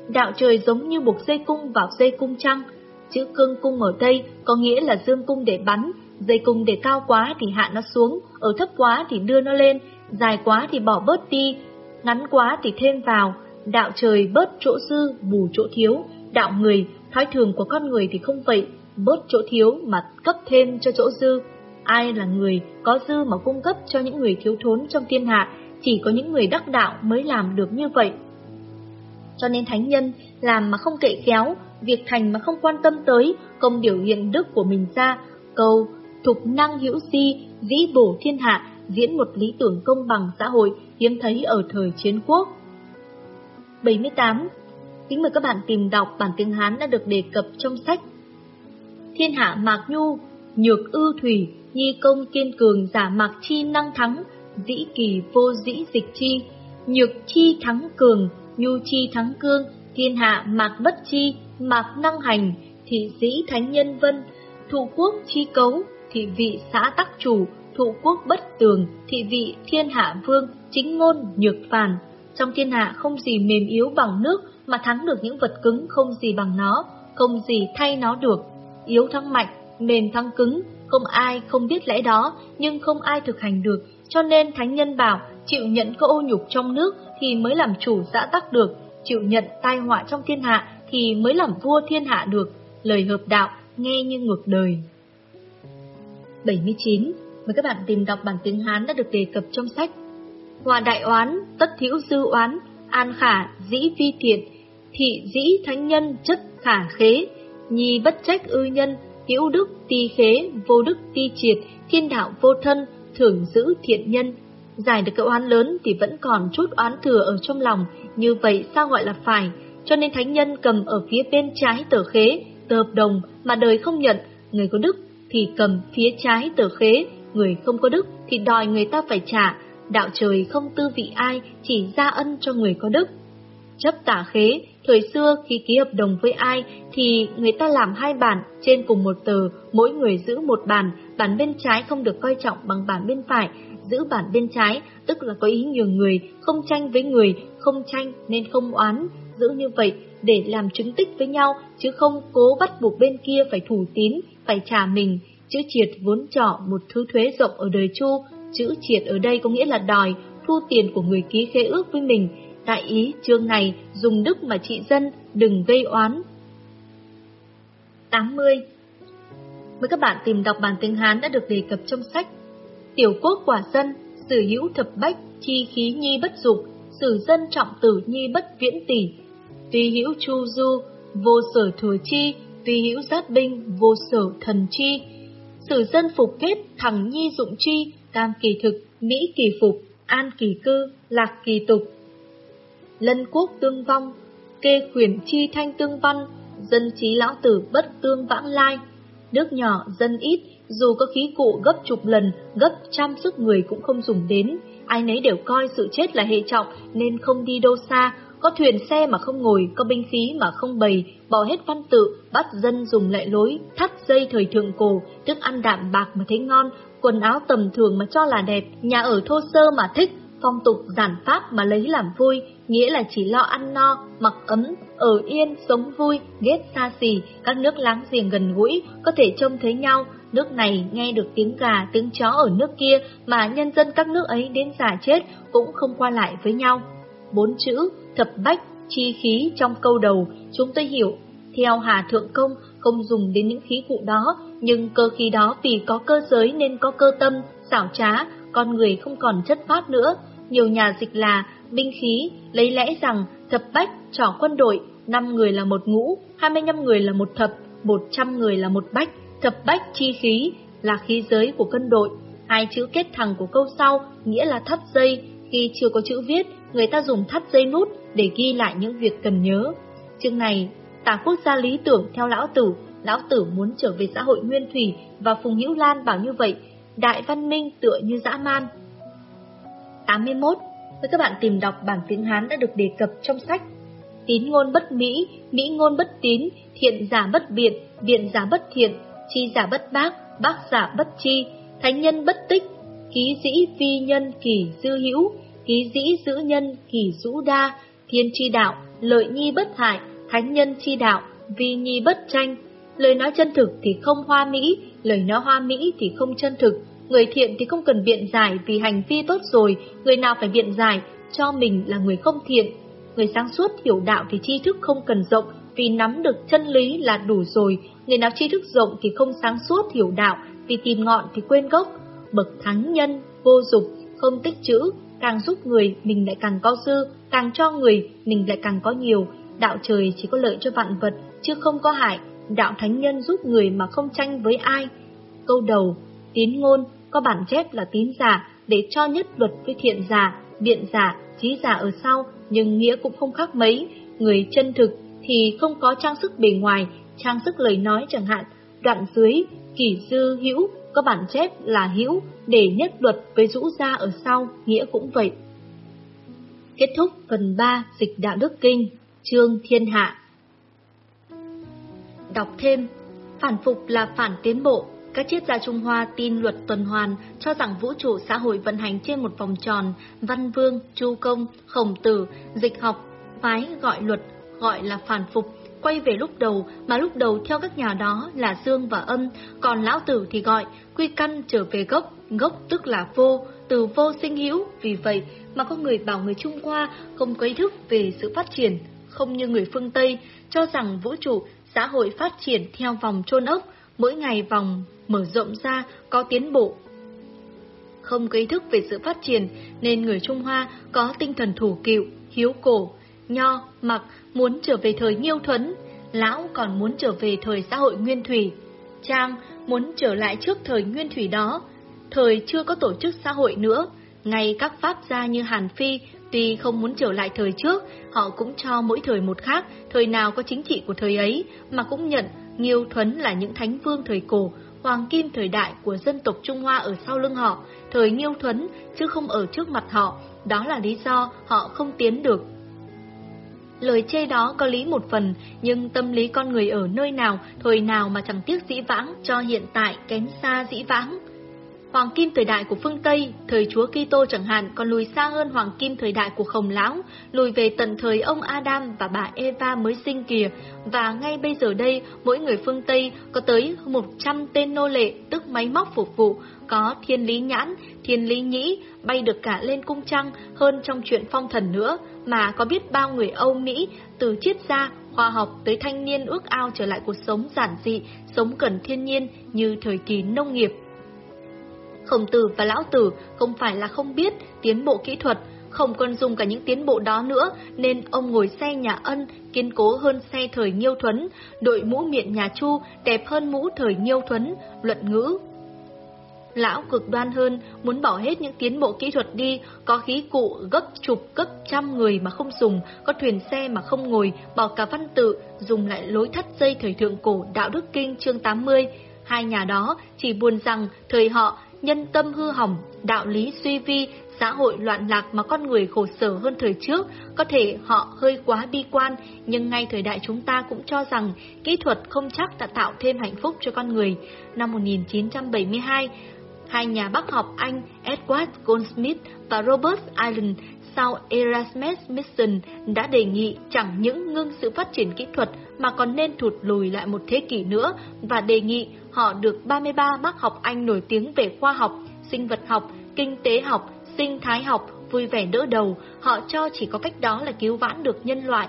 Đạo trời giống như buộc dây cung vào dây cung trăng. Chữ cương cung ở đây có nghĩa là dương cung để bắn, dây cung để cao quá thì hạ nó xuống, ở thấp quá thì đưa nó lên, dài quá thì bỏ bớt đi, ngắn quá thì thêm vào. Đạo trời bớt chỗ dư, bù chỗ thiếu. Đạo người, thói thường của con người thì không vậy, bớt chỗ thiếu mà cấp thêm cho chỗ dư. Ai là người có dư mà cung cấp cho những người thiếu thốn trong thiên hạ? Chỉ có những người đắc đạo mới làm được như vậy. Cho nên thánh nhân làm mà không kệ khéo, việc thành mà không quan tâm tới, không biểu hiện đức của mình ra. Câu thục năng hữu di, dĩ bổ thiên hạ, diễn một lý tưởng công bằng xã hội hiếm thấy ở thời chiến quốc. bảy mươi tám. Kính mời các bạn tìm đọc bản tiếng Hán đã được đề cập trong sách. Thiên hạ mạc nhu, nhược ư thủy, nhi công kiên cường, giả mạc chi năng thắng, dĩ kỳ vô dĩ dịch chi. Nhược chi thắng cường, nhu chi thắng cương, thiên hạ mạc bất chi, mạc năng hành, thị dĩ thánh nhân vân. Thụ quốc chi cấu, thị vị xã tắc chủ, thụ quốc bất tường, thị vị thiên hạ vương, chính ngôn nhược phàn. Trong thiên hạ không gì mềm yếu bằng nước, mà thắng được những vật cứng không gì bằng nó, không gì thay nó được. Yếu thắng mạnh, mềm thắng cứng, không ai không biết lẽ đó, nhưng không ai thực hành được. Cho nên thánh nhân bảo, chịu nhận có ô nhục trong nước thì mới làm chủ dã tắc được, chịu nhận tai họa trong thiên hạ thì mới làm vua thiên hạ được. Lời hợp đạo nghe như ngược đời. bảy mươi chín. Mời các bạn tìm đọc bản tiếng Hán đã được đề cập trong sách. Hòa đại oán, tất hữu dư oán, an khả dĩ vi thiện, thị dĩ thánh nhân chất khả khế, nhi bất trách ư nhân, hữu đức ti khế, vô đức ti triệt, thiên đạo vô thân, thưởng giữ thiện nhân. Giải được cái oán lớn thì vẫn còn chút oán thừa ở trong lòng, như vậy sao gọi là phải? Cho nên thánh nhân cầm ở phía bên trái tờ khế, tờ hợp đồng mà đời không nhận. Người có đức thì cầm phía trái tờ khế, người không có đức thì đòi người ta phải trả. Đạo trời không tư vị ai, chỉ ra ân cho người có đức. Chấp tả khế, thời xưa khi ký hợp đồng với ai thì người ta làm hai bản trên cùng một tờ, mỗi người giữ một bản, bản bên trái không được coi trọng bằng bản bên phải, giữ bản bên trái tức là có ý nhường người, không tranh với người, không tranh nên không oán, giữ như vậy để làm chứng tích với nhau, chứ không cố bắt buộc bên kia phải thủ tín, phải trả mình. Chữ triệt vốn trỏ một thứ thuế rộng ở đời Chu, chữ triệt ở đây có nghĩa là đòi, thu tiền của người ký khế ước với mình. Đại ý chương này dùng đức mà trị dân, đừng gây oán. tám mươi. Mời các bạn tìm đọc bản tiếng Hán đã được đề cập trong sách. Tiểu quốc quả dân, sử hữu thập bách, chi khí nhi bất dục, sử dân trọng tử nhi bất viễn tỷ. Tuy hữu chu du, vô sở thừa chi, tuy hữu giáp binh, vô sở thần chi. Sử dân phục kết, thằng nhi dụng chi, cam kỳ thực, mỹ kỳ phục, an kỳ cư, lạc kỳ tục. Lân quốc tương vong, kê khuyển chi thanh tương văn, dân trí lão tử bất tương vãng lai. Nước nhỏ, dân ít, dù có khí cụ gấp chục lần, gấp trăm sức người cũng không dùng đến. Ai nấy đều coi sự chết là hệ trọng nên không đi đâu xa, có thuyền xe mà không ngồi, có binh khí mà không bày, bỏ hết văn tự, bắt dân dùng lại lối, thắt dây thời thượng cổ, thức ăn đạm bạc mà thấy ngon, quần áo tầm thường mà cho là đẹp, nhà ở thô sơ mà thích, phong tục giản pháp mà lấy làm vui, nghĩa là chỉ lo ăn no, mặc ấm, ở yên, sống vui, ghét xa xỉ, các nước láng giềng gần gũi, có thể trông thấy nhau. Nước này nghe được tiếng gà, tiếng chó ở nước kia mà nhân dân các nước ấy đến già chết cũng không qua lại với nhau. Bốn chữ thập bách, chi khí trong câu đầu chúng tôi hiểu theo Hà Thượng Công không dùng đến những khí cụ đó, nhưng cơ khí đó vì có cơ giới nên có cơ tâm, xảo trá, con người không còn chất phát nữa. Nhiều nhà dịch là binh khí, lấy lẽ rằng thập bách trỏ quân đội, năm người là một ngũ, hai mươi lăm người là một thập, một trăm người là một bách. Thập bách chi khí là khí giới của quân đội. Hai chữ kết thẳng của câu sau nghĩa là thắt dây. Khi chưa có chữ viết, người ta dùng thắt dây nút để ghi lại những việc cần nhớ. Chương này tả quốc gia lý tưởng theo Lão Tử. Lão Tử muốn trở về xã hội nguyên thủy, và Phùng Hữu Lan bảo như vậy. Đại văn minh tựa như dã man. tám mươi mốt. Với các bạn tìm đọc bản tiếng Hán đã được đề cập trong sách. Tín ngôn bất mỹ, mỹ ngôn bất tín, thiện giả bất biện, biện giả bất thiện, chi giả bất bác, bác giả bất chi, thánh nhân bất tích, ký dĩ vi nhân kỳ dư hữu, ký dĩ giữ nhân kỳ dũ đa, thiên chi đạo, lợi nhi bất hại, thánh nhân chi đạo, vi nhi bất tranh. Lời nói chân thực thì không hoa mỹ, lời nói hoa mỹ thì không chân thực. Người thiện thì không cần biện giải vì hành vi tốt rồi, người nào phải biện giải cho mình là người không thiện. Người sáng suốt hiểu đạo thì tri thức không cần rộng, vì nắm được chân lý là đủ rồi. Người nào tri thức rộng thì không sáng suốt hiểu đạo, vì tìm ngọn thì quên gốc. Bậc thánh nhân, vô dục, không tích trữ, càng giúp người mình lại càng có dư, càng cho người mình lại càng có nhiều. Đạo trời chỉ có lợi cho vạn vật, chứ không có hại. Đạo thánh nhân giúp người mà không tranh với ai. Câu đầu, tín ngôn, có bản chép là tín giả, để cho nhất luật với thiện giả, biện giả, trí giả ở sau, nhưng nghĩa cũng không khác mấy. Người chân thực thì không có trang sức bề ngoài, trang sức lời nói chẳng hạn. Đoạn dưới, kỷ dư hữu, có bản chép là hữu, để nhất luật với rũ ra ở sau, nghĩa cũng vậy. Kết thúc phần ba Dịch Đạo Đức Kinh, chương Thiên Hạ. Đọc thêm, phản phục là phản tiến bộ. Các triết gia Trung Hoa tin luật tuần hoàn, cho rằng vũ trụ xã hội vận hành trên một vòng tròn. Văn Vương, Chu Công, Khổng Tử, dịch học, phái gọi luật, gọi là phản phục, quay về lúc đầu, mà lúc đầu theo các nhà đó là dương và âm, còn Lão Tử thì gọi quy căn trở về gốc, gốc tức là vô, từ vô sinh hữu. Vì vậy mà có người bảo người Trung Hoa không có ý thức về sự phát triển, không như người phương Tây, cho rằng vũ trụ xã hội phát triển theo vòng chôn ốc, mỗi ngày vòng mở rộng ra, có tiến bộ. Không có ý thức về sự phát triển nên người Trung Hoa có tinh thần thủ cựu, hiếu cổ. Nho, Mặc muốn trở về thời Nhiêu Thuấn, Lão còn muốn trở về thời xã hội Nguyên Thủy, Trang muốn trở lại trước thời Nguyên Thủy đó, thời chưa có tổ chức xã hội nữa. Ngay các pháp gia như Hàn Phi tuy không muốn trở lại thời trước, họ cũng cho mỗi thời một khác, thời nào có chính trị của thời ấy, mà cũng nhận Nhiêu Thuấn là những thánh vương thời cổ, hoàng kim thời đại của dân tộc Trung Hoa ở sau lưng họ, thời Nhiêu Thuấn chứ không ở trước mặt họ, đó là lý do họ không tiến được. Lời chê đó có lý một phần, nhưng tâm lý con người ở nơi nào, thời nào mà chẳng tiếc dĩ vãng cho hiện tại kém xa dĩ vãng. Hoàng kim thời đại của phương Tây, thời Chúa Kitô chẳng hạn, còn lùi xa hơn hoàng kim thời đại của Khổng Lão, lùi về tận thời ông Adam và bà Eva mới sinh kìa. Và ngay bây giờ đây, mỗi người phương Tây có tới một trăm tên nô lệ, tức máy móc phục vụ, có thiên lý nhãn, thiên lý nhĩ, bay được cả lên cung trăng, hơn trong chuyện phong thần nữa, mà có biết bao người Âu Mỹ, từ triết gia, khoa học tới thanh niên ước ao trở lại cuộc sống giản dị, sống gần thiên nhiên như thời kỳ nông nghiệp. Khổng Tử và Lão Tử không phải là không biết tiến bộ kỹ thuật, không còn dùng cả những tiến bộ đó nữa, nên ông ngồi xe nhà Ân kiên cố hơn xe thời Nhiêu Thuấn, đội mũ miệng nhà Chu đẹp hơn mũ thời Nhiêu Thuấn, luận ngữ. Lão cực đoan hơn, muốn bỏ hết những tiến bộ kỹ thuật đi, có khí cụ gấp chục gấp trăm người mà không dùng, có thuyền xe mà không ngồi, bỏ cả văn tự, dùng lại lối thắt dây thời thượng cổ Đạo Đức Kinh chương tám mươi. Hai nhà đó chỉ buồn rằng thời họ nhân tâm hư hỏng, đạo lý suy vi, xã hội loạn lạc mà con người khổ sở hơn thời trước. Có thể họ hơi quá bi quan, nhưng ngay thời đại chúng ta cũng cho rằng kỹ thuật không chắc đã tạo thêm hạnh phúc cho con người. Năm một nghìn chín trăm bảy mươi hai, hai nhà bác học Anh Edward Goldsmith và Robert Allen sau Erasmus Mission đã đề nghị chẳng những ngưng sự phát triển kỹ thuật mà còn nên thụt lùi lại một thế kỷ nữa, và đề nghị họ được ba mươi ba bác học Anh nổi tiếng về khoa học, sinh vật học, kinh tế học, sinh thái học vui vẻ đỡ đầu. Họ cho chỉ có cách đó là cứu vãn được nhân loại,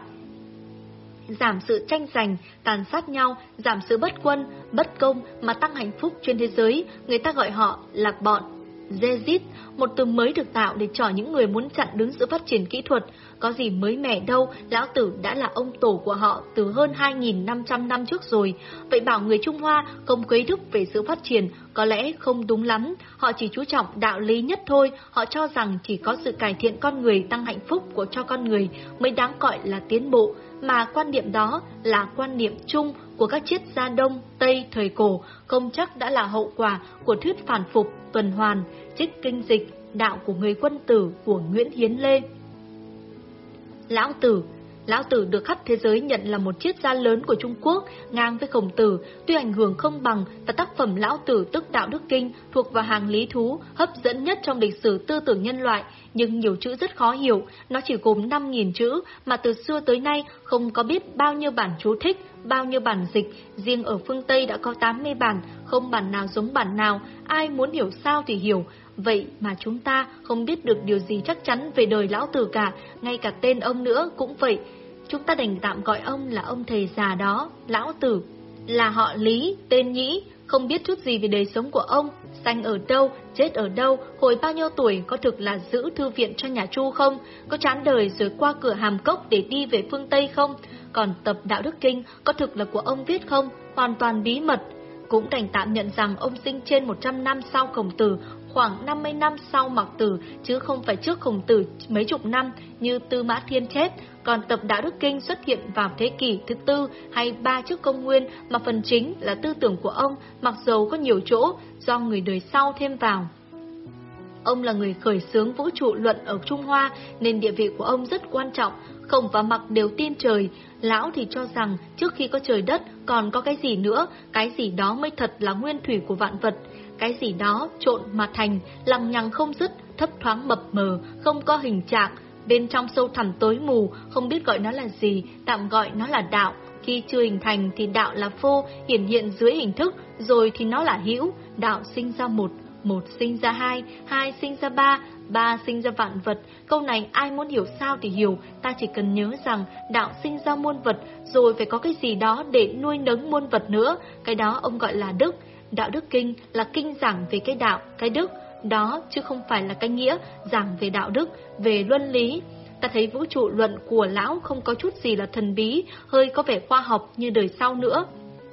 giảm sự tranh giành, tàn sát nhau, giảm sự bất quân, bất công mà tăng hạnh phúc trên thế giới. Người ta gọi họ là bọn Zezit, một từ mới được tạo để trỏ những người muốn chặn đứng sự phát triển kỹ thuật. Có gì mới mẻ đâu, Lão Tử đã là ông tổ của họ từ hơn hai nghìn năm trăm năm trước rồi. Vậy bảo người Trung Hoa không có ý thức về sự phát triển có lẽ không đúng lắm. Họ chỉ chú trọng đạo lý nhất thôi. Họ cho rằng chỉ có sự cải thiện con người, tăng hạnh phúc của cho con người mới đáng gọi là tiến bộ. Mà quan niệm đó là quan niệm chung của các triết gia Đông, Tây thời cổ, không chắc đã là hậu quả của thuyết phản phục, tuần hoàn, trích kinh dịch, đạo của người quân tử của Nguyễn Hiến Lê. Lão Tử, Lão Tử được khắp thế giới nhận là một triết gia lớn của Trung Quốc, ngang với Khổng Tử, tuy ảnh hưởng không bằng, và tác phẩm Lão Tử tức Đạo Đức Kinh thuộc vào hàng lý thú hấp dẫn nhất trong lịch sử tư tưởng nhân loại, nhưng nhiều chữ rất khó hiểu, nó chỉ gồm năm nghìn chữ mà từ xưa tới nay không có biết bao nhiêu bản chú thích, bao nhiêu bản dịch, riêng ở phương Tây đã có tám mươi bản, không bản nào giống bản nào, ai muốn hiểu sao thì hiểu. Vậy mà chúng ta không biết được điều gì chắc chắn về đời Lão Tử cả, ngay cả tên ông nữa cũng vậy. Chúng ta đành tạm gọi ông là ông thầy già đó, Lão Tử. Là họ Lý, tên Nhĩ, không biết chút gì về đời sống của ông, sanh ở đâu, chết ở đâu, hồi bao nhiêu tuổi, có thực là giữ thư viện cho nhà Chu không, có chán đời rồi qua cửa Hàm Cốc để đi về phương Tây không, còn tập Đạo Đức Kinh có thực là của ông viết không, hoàn toàn bí mật. Cũng đành tạm nhận rằng ông sinh trên một trăm năm sau Khổng Tử, khoảng năm mươi năm sau Mạc Tử, chứ không phải trước Khổng Tử mấy chục năm như Tư Mã Thiên chép. Còn tập Đạo Đức Kinh xuất hiện vào thế kỷ thứ tư hay ba trước công nguyên, mà phần chính là tư tưởng của ông, mặc dầu có nhiều chỗ do người đời sau thêm vào. Ông là người khởi xướng vũ trụ luận ở Trung Hoa, nên địa vị của ông rất quan trọng. Khổng và Mặc đều tin trời. Lão thì cho rằng trước khi có trời đất còn có cái gì nữa, cái gì đó mới thật là nguyên thủy của vạn vật. Cái gì đó trộn mà thành, lằng nhằng không dứt, thấp thoáng mập mờ, không có hình trạng, bên trong sâu thẳm tối mù, không biết gọi nó là gì, tạm gọi nó là đạo. Khi chưa hình thành thì đạo là vô, hiển hiện dưới hình thức, rồi thì nó là hữu. Đạo sinh ra một, một sinh ra hai, hai sinh ra ba, ba sinh ra vạn vật. Câu này ai muốn hiểu sao thì hiểu, ta chỉ cần nhớ rằng đạo sinh ra muôn vật, rồi phải có cái gì đó để nuôi nấng muôn vật nữa, cái đó ông gọi là đức. Đạo Đức Kinh là kinh giảng về cái đạo, cái đức đó, chứ không phải là cái nghĩa giảng về đạo đức, về luân lý. Ta thấy vũ trụ luận của lão không có chút gì là thần bí, hơi có vẻ khoa học như đời sau nữa.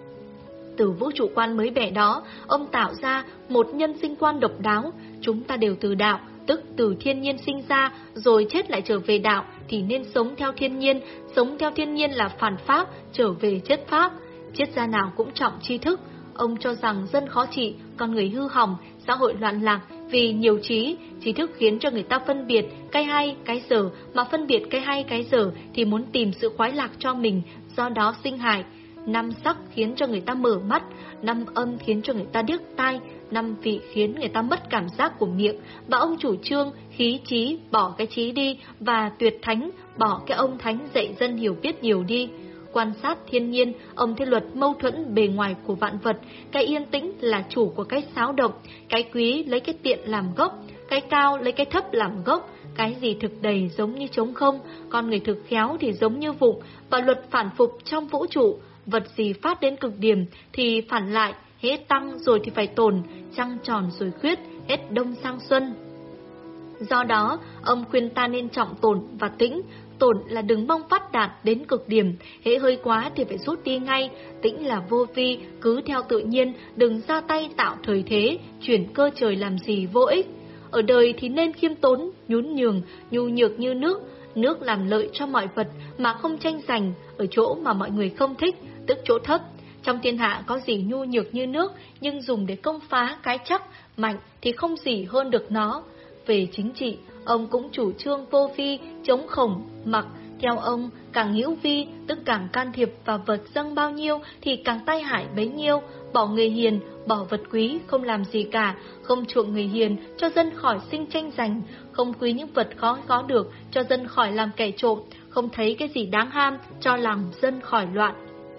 Từ vũ trụ quan mới bẻ đó, ông tạo ra một nhân sinh quan độc đáo. Chúng ta đều từ đạo, tức từ thiên nhiên sinh ra, rồi chết lại trở về đạo, thì nên sống theo thiên nhiên. Sống theo thiên nhiên là phản pháp, trở về chất pháp. Triết gia nào cũng trọng tri thức. Ông cho rằng dân khó trị, con người hư hỏng, xã hội loạn lạc vì nhiều trí. Trí thức khiến cho người ta phân biệt cái hay, cái dở, mà phân biệt cái hay, cái dở thì muốn tìm sự khoái lạc cho mình, do đó sinh hại. Năm sắc khiến cho người ta mở mắt, năm âm khiến cho người ta điếc tai, năm vị khiến người ta mất cảm giác của miệng. Và ông chủ trương khí trí, bỏ cái trí đi, và tuyệt thánh, bỏ cái ông thánh dạy dân hiểu biết nhiều đi. Quan sát thiên nhiên, ông thấy luật mâu thuẫn bề ngoài của vạn vật, cái yên tĩnh là chủ của cái xáo động, cái quý lấy cái tiện làm gốc, cái cao lấy cái thấp làm gốc, cái gì thực đầy giống như trống không, con người thực khéo thì giống như vụng, và luật phản phục trong vũ trụ, vật gì phát đến cực điểm thì phản lại, hễ tăng rồi thì phải tồn, trăng tròn rồi khuyết, hết đông sang xuân. Do đó, ông khuyên ta nên trọng tồn và tĩnh. Tồn là đừng mong phát đạt đến cực điểm, hễ hơi quá thì phải rút đi ngay. Tĩnh là vô vi, cứ theo tự nhiên, đừng ra tay tạo thời thế, chuyển cơ trời làm gì vô ích. Ở đời thì nên khiêm tốn, nhún nhường, nhu nhược như nước. Nước làm lợi cho mọi vật mà không tranh giành, ở chỗ mà mọi người không thích, tức chỗ thấp. Trong thiên hạ có gì nhu nhược như nước, nhưng dùng để công phá cái chắc, mạnh thì không gì hơn được nó. Về chính trị, ông cũng chủ trương vô vi, chống Khổng, Mặc. Theo ông, càng hữu vi, tức càng can thiệp vào vật dâng bao nhiêu thì càng tai hại bấy nhiêu. Bỏ người hiền, bỏ vật quý, không làm gì cả. Không chuộng người hiền, cho dân khỏi sinh tranh giành. Không quý những vật khó có được, cho dân khỏi làm kẻ trộm. Không thấy cái gì đáng ham, cho làm dân khỏi loạn.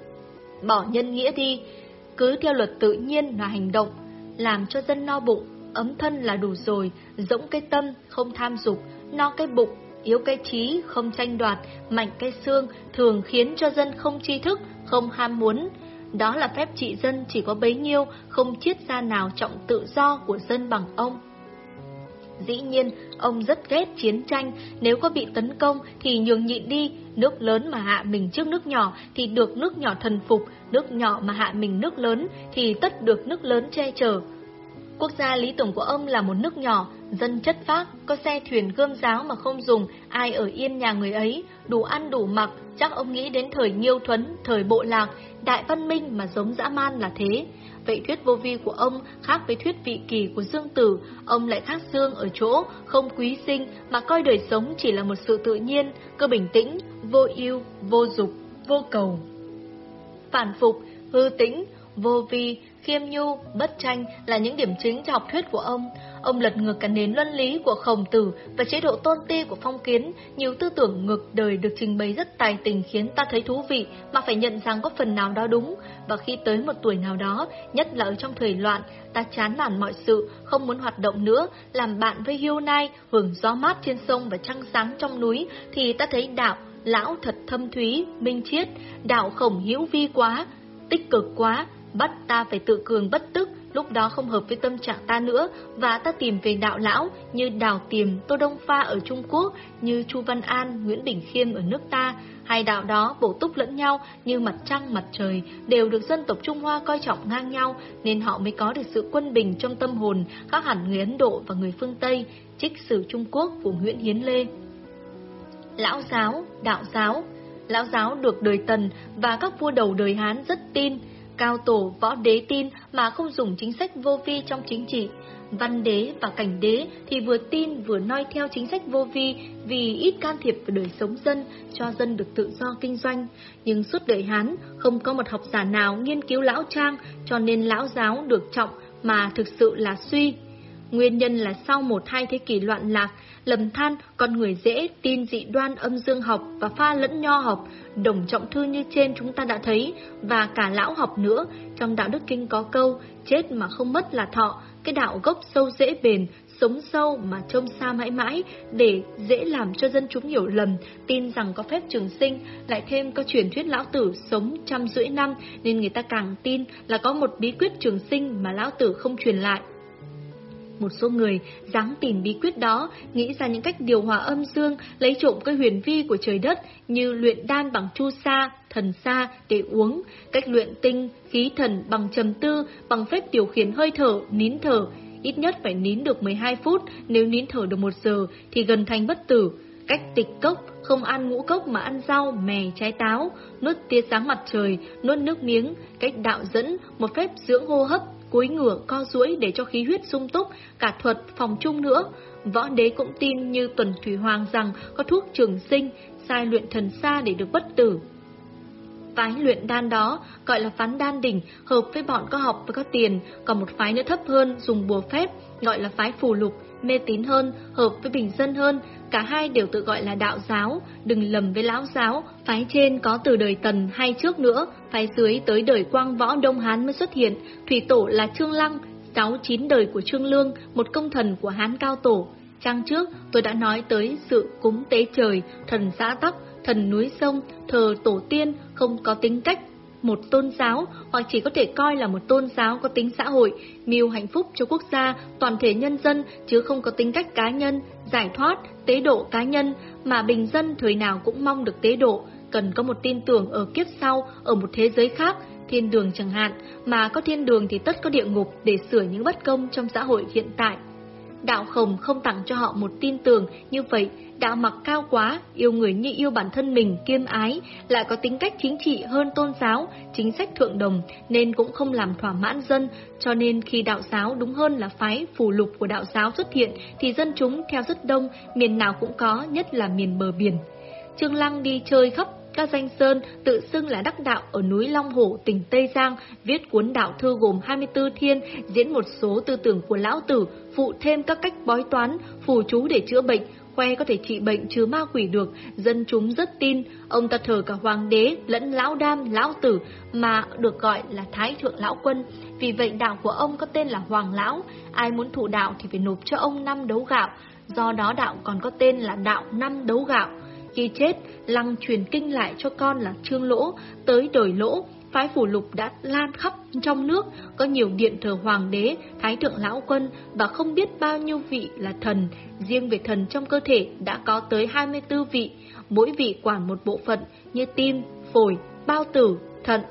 Bỏ nhân nghĩa đi, cứ theo luật tự nhiên là hành động, làm cho dân no bụng, ấm thân là đủ rồi. Rỗng cái tâm, không tham dục, no cái bụng, yếu cái trí, không tranh đoạt, mạnh cái xương, thường khiến cho dân không tri thức, không ham muốn. Đó là phép trị dân chỉ có bấy nhiêu, không triết gia nào trọng tự do của dân bằng ông. Dĩ nhiên, ông rất ghét chiến tranh, nếu có bị tấn công thì nhường nhịn đi. Nước lớn mà hạ mình trước nước nhỏ thì được nước nhỏ thần phục, nước nhỏ mà hạ mình nước lớn thì tất được nước lớn che chở. Quốc gia lý tưởng của ông là một nước nhỏ, dân chất phác, có xe thuyền gươm giáo mà không dùng, ai ở yên nhà người ấy, đủ ăn đủ mặc. Chắc ông nghĩ đến thời Nhiêu Thuấn, thời Bộ Lạc, đại văn minh mà giống dã man là thế. Vậy thuyết vô vi của ông khác với thuyết vị kỳ của Dương Tử. Ông lại khác Dương ở chỗ không quý sinh mà coi đời sống chỉ là một sự tự nhiên, cứ bình tĩnh vô ưu, vô dục, vô cầu. Phản phục, hư tĩnh, vô vi, khiêm nhu, bất tranh là những điểm chính cho học thuyết của ông. Ông lật ngược cả nền luân lý của Khổng Tử và chế độ tôn ti của Phong Kiến. Nhiều tư tưởng ngược đời được trình bày rất tài tình, khiến ta thấy thú vị mà phải nhận rằng có phần nào đó đúng. Và khi tới một tuổi nào đó, nhất là ở trong thời loạn, ta chán nản mọi sự, không muốn hoạt động nữa, làm bạn với hiêu nai, hưởng gió mát trên sông và trăng sáng trong núi, thì ta thấy đạo lão thật thâm thúy, minh triết. Đạo Khổng hữu vi quá, tích cực quá, bắt ta phải tự cường bất tức, lúc đó không hợp với tâm trạng ta nữa, và ta tìm về đạo lão như Đào Tiềm, Tô Đông Pha ở Trung Quốc, như Chu Văn An, Nguyễn Bỉnh Khiêm ở nước ta. Hai đạo đó bổ túc lẫn nhau như mặt trăng mặt trời, đều được dân tộc Trung Hoa coi trọng ngang nhau, nên họ mới có được sự quân bình trong tâm hồn, khác hẳn người Ấn Độ và người phương Tây. Trích sử Trung Quốc của Nguyễn Hiến Lê. Lão giáo, đạo giáo. Lão giáo được đời Tần và các vua đầu đời Hán rất tin. Cao Tổ, Võ Đế tin mà không dùng chính sách vô vi trong chính trị. Văn Đế và Cảnh Đế thì vừa tin vừa noi theo chính sách vô vi, vì ít can thiệp vào đời sống dân, cho dân được tự do kinh doanh. Nhưng suốt đời Hán không có một học giả nào nghiên cứu lão trang, cho nên lão giáo được trọng mà thực sự là suy. Nguyên nhân là sau một hai thế kỷ loạn lạc, lầm than con người dễ tin dị đoan âm dương học và pha lẫn nho học, Đồng Trọng Thư như trên chúng ta đã thấy, và cả lão học nữa. Trong Đạo Đức Kinh có câu, chết mà không mất là thọ, cái đạo gốc sâu rễ bền, sống sâu mà trông xa mãi mãi, để dễ làm cho dân chúng hiểu lầm, tin rằng có phép trường sinh, lại thêm có truyền thuyết lão tử sống trăm rưỡi năm, nên người ta càng tin là có một bí quyết trường sinh mà lão tử không truyền lại. Một số người dám tìm bí quyết đó, nghĩ ra những cách điều hòa âm dương, lấy trộm cái huyền vi của trời đất, như luyện đan bằng chu sa, thần sa để uống, cách luyện tinh, khí thần bằng trầm tư, bằng phép điều khiển hơi thở, nín thở. Ít nhất phải nín được mười hai phút, nếu nín thở được một giờ thì gần thành bất tử. Cách tịch cốc, không ăn ngũ cốc mà ăn rau, mè, trái táo, nuốt tia sáng mặt trời, nuốt nước miếng. Cách đạo dẫn, một phép dưỡng hô hấp, cúi ngửa co duỗi để cho khí huyết sung túc, cả thuật phòng trung nữa. Võ Đế cũng tin như Tuần Thủy Hoàng rằng có thuốc trường sinh, sai luyện thần sa để được bất tử. Phái luyện đan đó gọi là phán đan đỉnh, hợp với bọn có học và có tiền. Còn một phái nữa thấp hơn, dùng bùa phép, gọi là phái phù lục, mê tín hơn, hợp với bình dân hơn. Cả hai đều tự gọi là đạo giáo, đừng lầm với lão giáo. Phái trên có từ đời Tần hay trước nữa, phái dưới tới đời Quang Võ Đông Hán mới xuất hiện. Thủy tổ là Trương Lăng, sáu chín đời của Trương Lương, một công thần của Hán Cao Tổ. Trang trước tôi đã nói tới sự cúng tế trời, thần xã tắc, thần núi sông, thờ tổ tiên, không có tính cách một tôn giáo, hoặc chỉ có thể coi là một tôn giáo có tính xã hội, mưu hạnh phúc cho quốc gia, toàn thể nhân dân, chứ không có tính cách cá nhân, giải thoát, tế độ cá nhân, mà bình dân thời nào cũng mong được tế độ, cần có một tin tưởng ở kiếp sau, ở một thế giới khác, thiên đường chẳng hạn, mà có thiên đường thì tất có địa ngục để sửa những bất công trong xã hội hiện tại. Đạo Khổng không tặng cho họ một tin tưởng như vậy, đạo mặc cao quá, yêu người như yêu bản thân mình, kiêm ái, lại có tính cách chính trị hơn tôn giáo, chính sách thượng đồng, nên cũng không làm thỏa mãn dân, cho nên khi đạo giáo, đúng hơn là phái phù lục của đạo giáo xuất hiện, thì dân chúng theo rất đông, miền nào cũng có, nhất là miền bờ biển. Trương Lăng đi chơi khắp các danh sơn, tự xưng là đắc đạo ở núi Long Hổ, tỉnh Tây Giang, viết cuốn đạo thư gồm hai mươi tư thiên, diễn một số tư tưởng của lão tử, phụ thêm các cách bói toán, phù chú để chữa bệnh, khoe có thể trị bệnh trừ ma quỷ được, dân chúng rất tin. Ông ta thờ cả hoàng đế lẫn lão đam, lão tử, mà được gọi là Thái Thượng Lão Quân. Vì vậy đạo của ông có tên là Hoàng Lão. Ai muốn thụ đạo thì phải nộp cho ông năm đấu gạo, do đó đạo còn có tên là đạo năm đấu gạo. Khi chết, Lăng truyền kinh lại cho con là Trương Lỗ. Tới đời Lỗ, phái phù lục đã lan khắp trong nước, có nhiều điện thờ hoàng đế, Thái Thượng Lão Quân và không biết bao nhiêu vị là thần. Riêng về thần trong cơ thể đã có tới hai mươi tư vị, mỗi vị quản một bộ phận như tim, phổi, bao tử, thận.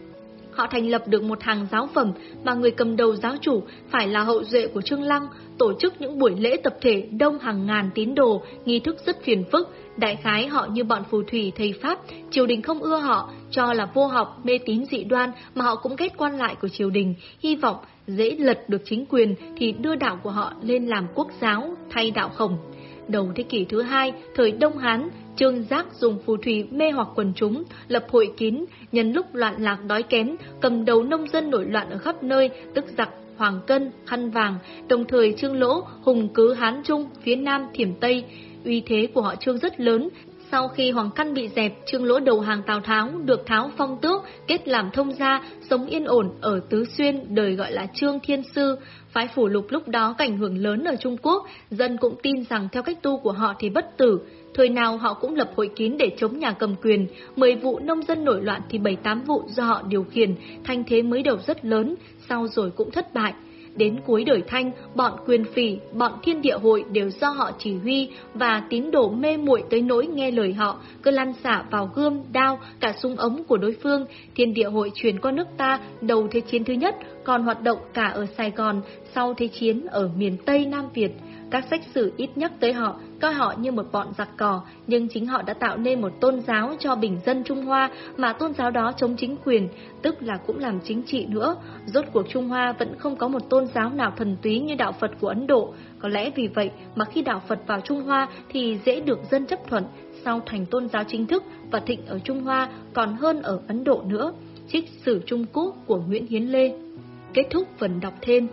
Họ thành lập được một hàng giáo phẩm mà người cầm đầu giáo chủ phải là hậu duệ của Trương Lăng, tổ chức những buổi lễ tập thể đông hàng ngàn tín đồ, nghi thức rất phiền phức. Đại khái họ như bọn phù thủy thầy Pháp, triều đình không ưa họ, cho là vô học, mê tín dị đoan, mà họ cũng ghét quan lại của triều đình, hy vọng dễ lật được chính quyền thì đưa đạo của họ lên làm quốc giáo thay đạo Khổng. Đầu thế kỷ thứ hai, thời Đông Hán, Trương Giác dùng phù thủy mê hoặc quần chúng, lập hội kín, nhân lúc loạn lạc đói kém, cầm đầu nông dân nổi loạn ở khắp nơi, tức giặc, Hoàng Cân, Khăn Vàng, đồng thời Trương Lỗ hùng cứ Hán Trung, phía Nam Thiểm Tây. Uy thế của họ Trương rất lớn. Sau khi Hoàng Căn bị dẹp, Trương Lỗ đầu hàng Tào Tháo, được Tháo phong tước, kết làm thông gia, sống yên ổn ở Tứ Xuyên, đời gọi là Trương Thiên Sư. Phái Phủ Lục lúc đó có ảnh hưởng lớn ở Trung Quốc, dân cũng tin rằng theo cách tu của họ thì bất tử. Thời nào họ cũng lập hội kín để chống nhà cầm quyền, mười vụ nông dân nổi loạn thì bảy tám vụ do họ điều khiển, thanh thế mới đầu rất lớn, sau rồi cũng thất bại. Đến cuối đời Thanh, bọn quyền phỉ, bọn thiên địa hội đều do họ chỉ huy và tín đồ mê muội tới nỗi nghe lời họ, cứ lăn xả vào gươm, đao, cả súng ống của đối phương. Thiên địa hội truyền qua nước ta đầu Thế chiến thứ nhất, còn hoạt động cả ở Sài Gòn, sau Thế chiến ở miền Tây Nam Việt. Các sách sử ít nhắc tới họ, coi họ như một bọn giặc cò, nhưng chính họ đã tạo nên một tôn giáo cho bình dân Trung Hoa, mà tôn giáo đó chống chính quyền, tức là cũng làm chính trị nữa. Rốt cuộc Trung Hoa vẫn không có một tôn giáo nào thuần túy như đạo Phật của Ấn Độ, có lẽ vì vậy mà khi đạo Phật vào Trung Hoa thì dễ được dân chấp thuận, sau thành tôn giáo chính thức và thịnh ở Trung Hoa còn hơn ở Ấn Độ nữa. Trích Sử Trung Quốc của Nguyễn Hiến Lê. Kết thúc phần đọc thêm.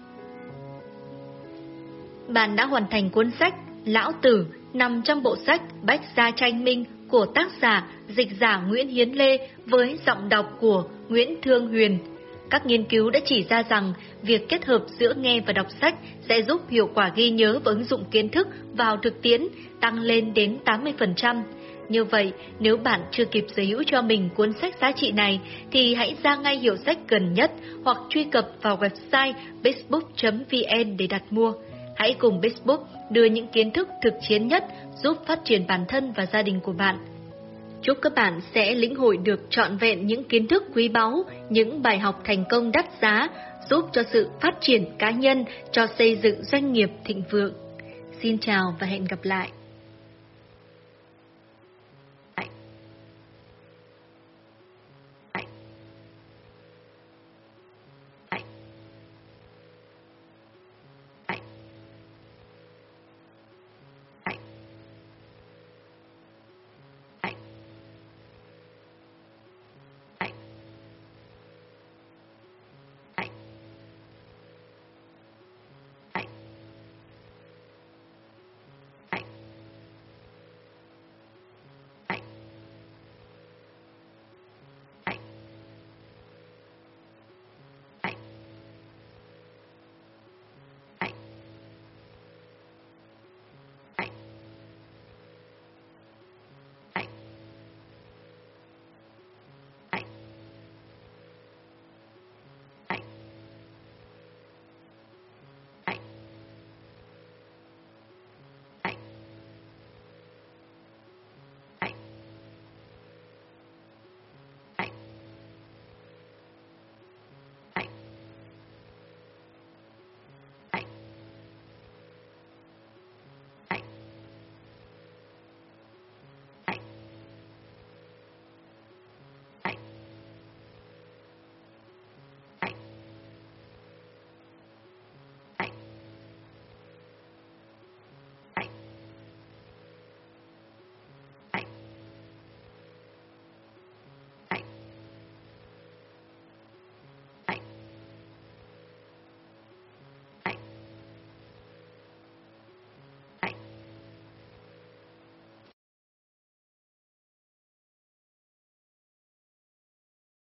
Bạn đã hoàn thành cuốn sách Lão Tử nằm trong bộ sách Bách Gia Tranh Minh của tác giả dịch giả Nguyễn Hiến Lê với giọng đọc của Nguyễn Thương Huyền. Các nghiên cứu đã chỉ ra rằng việc kết hợp giữa nghe và đọc sách sẽ giúp hiệu quả ghi nhớ và ứng dụng kiến thức vào thực tiễn tăng lên đến tám mươi phần trăm. Như vậy, nếu bạn chưa kịp sở hữu cho mình cuốn sách giá trị này, thì hãy ra ngay hiệu sách gần nhất hoặc truy cập vào website facebook chấm vn để đặt mua. Hãy cùng Facebook đưa những kiến thức thực chiến nhất giúp phát triển bản thân và gia đình của bạn. Chúc các bạn sẽ lĩnh hội được trọn vẹn những kiến thức quý báu, những bài học thành công đắt giá, giúp cho sự phát triển cá nhân, cho xây dựng doanh nghiệp thịnh vượng. Xin chào và hẹn gặp lại!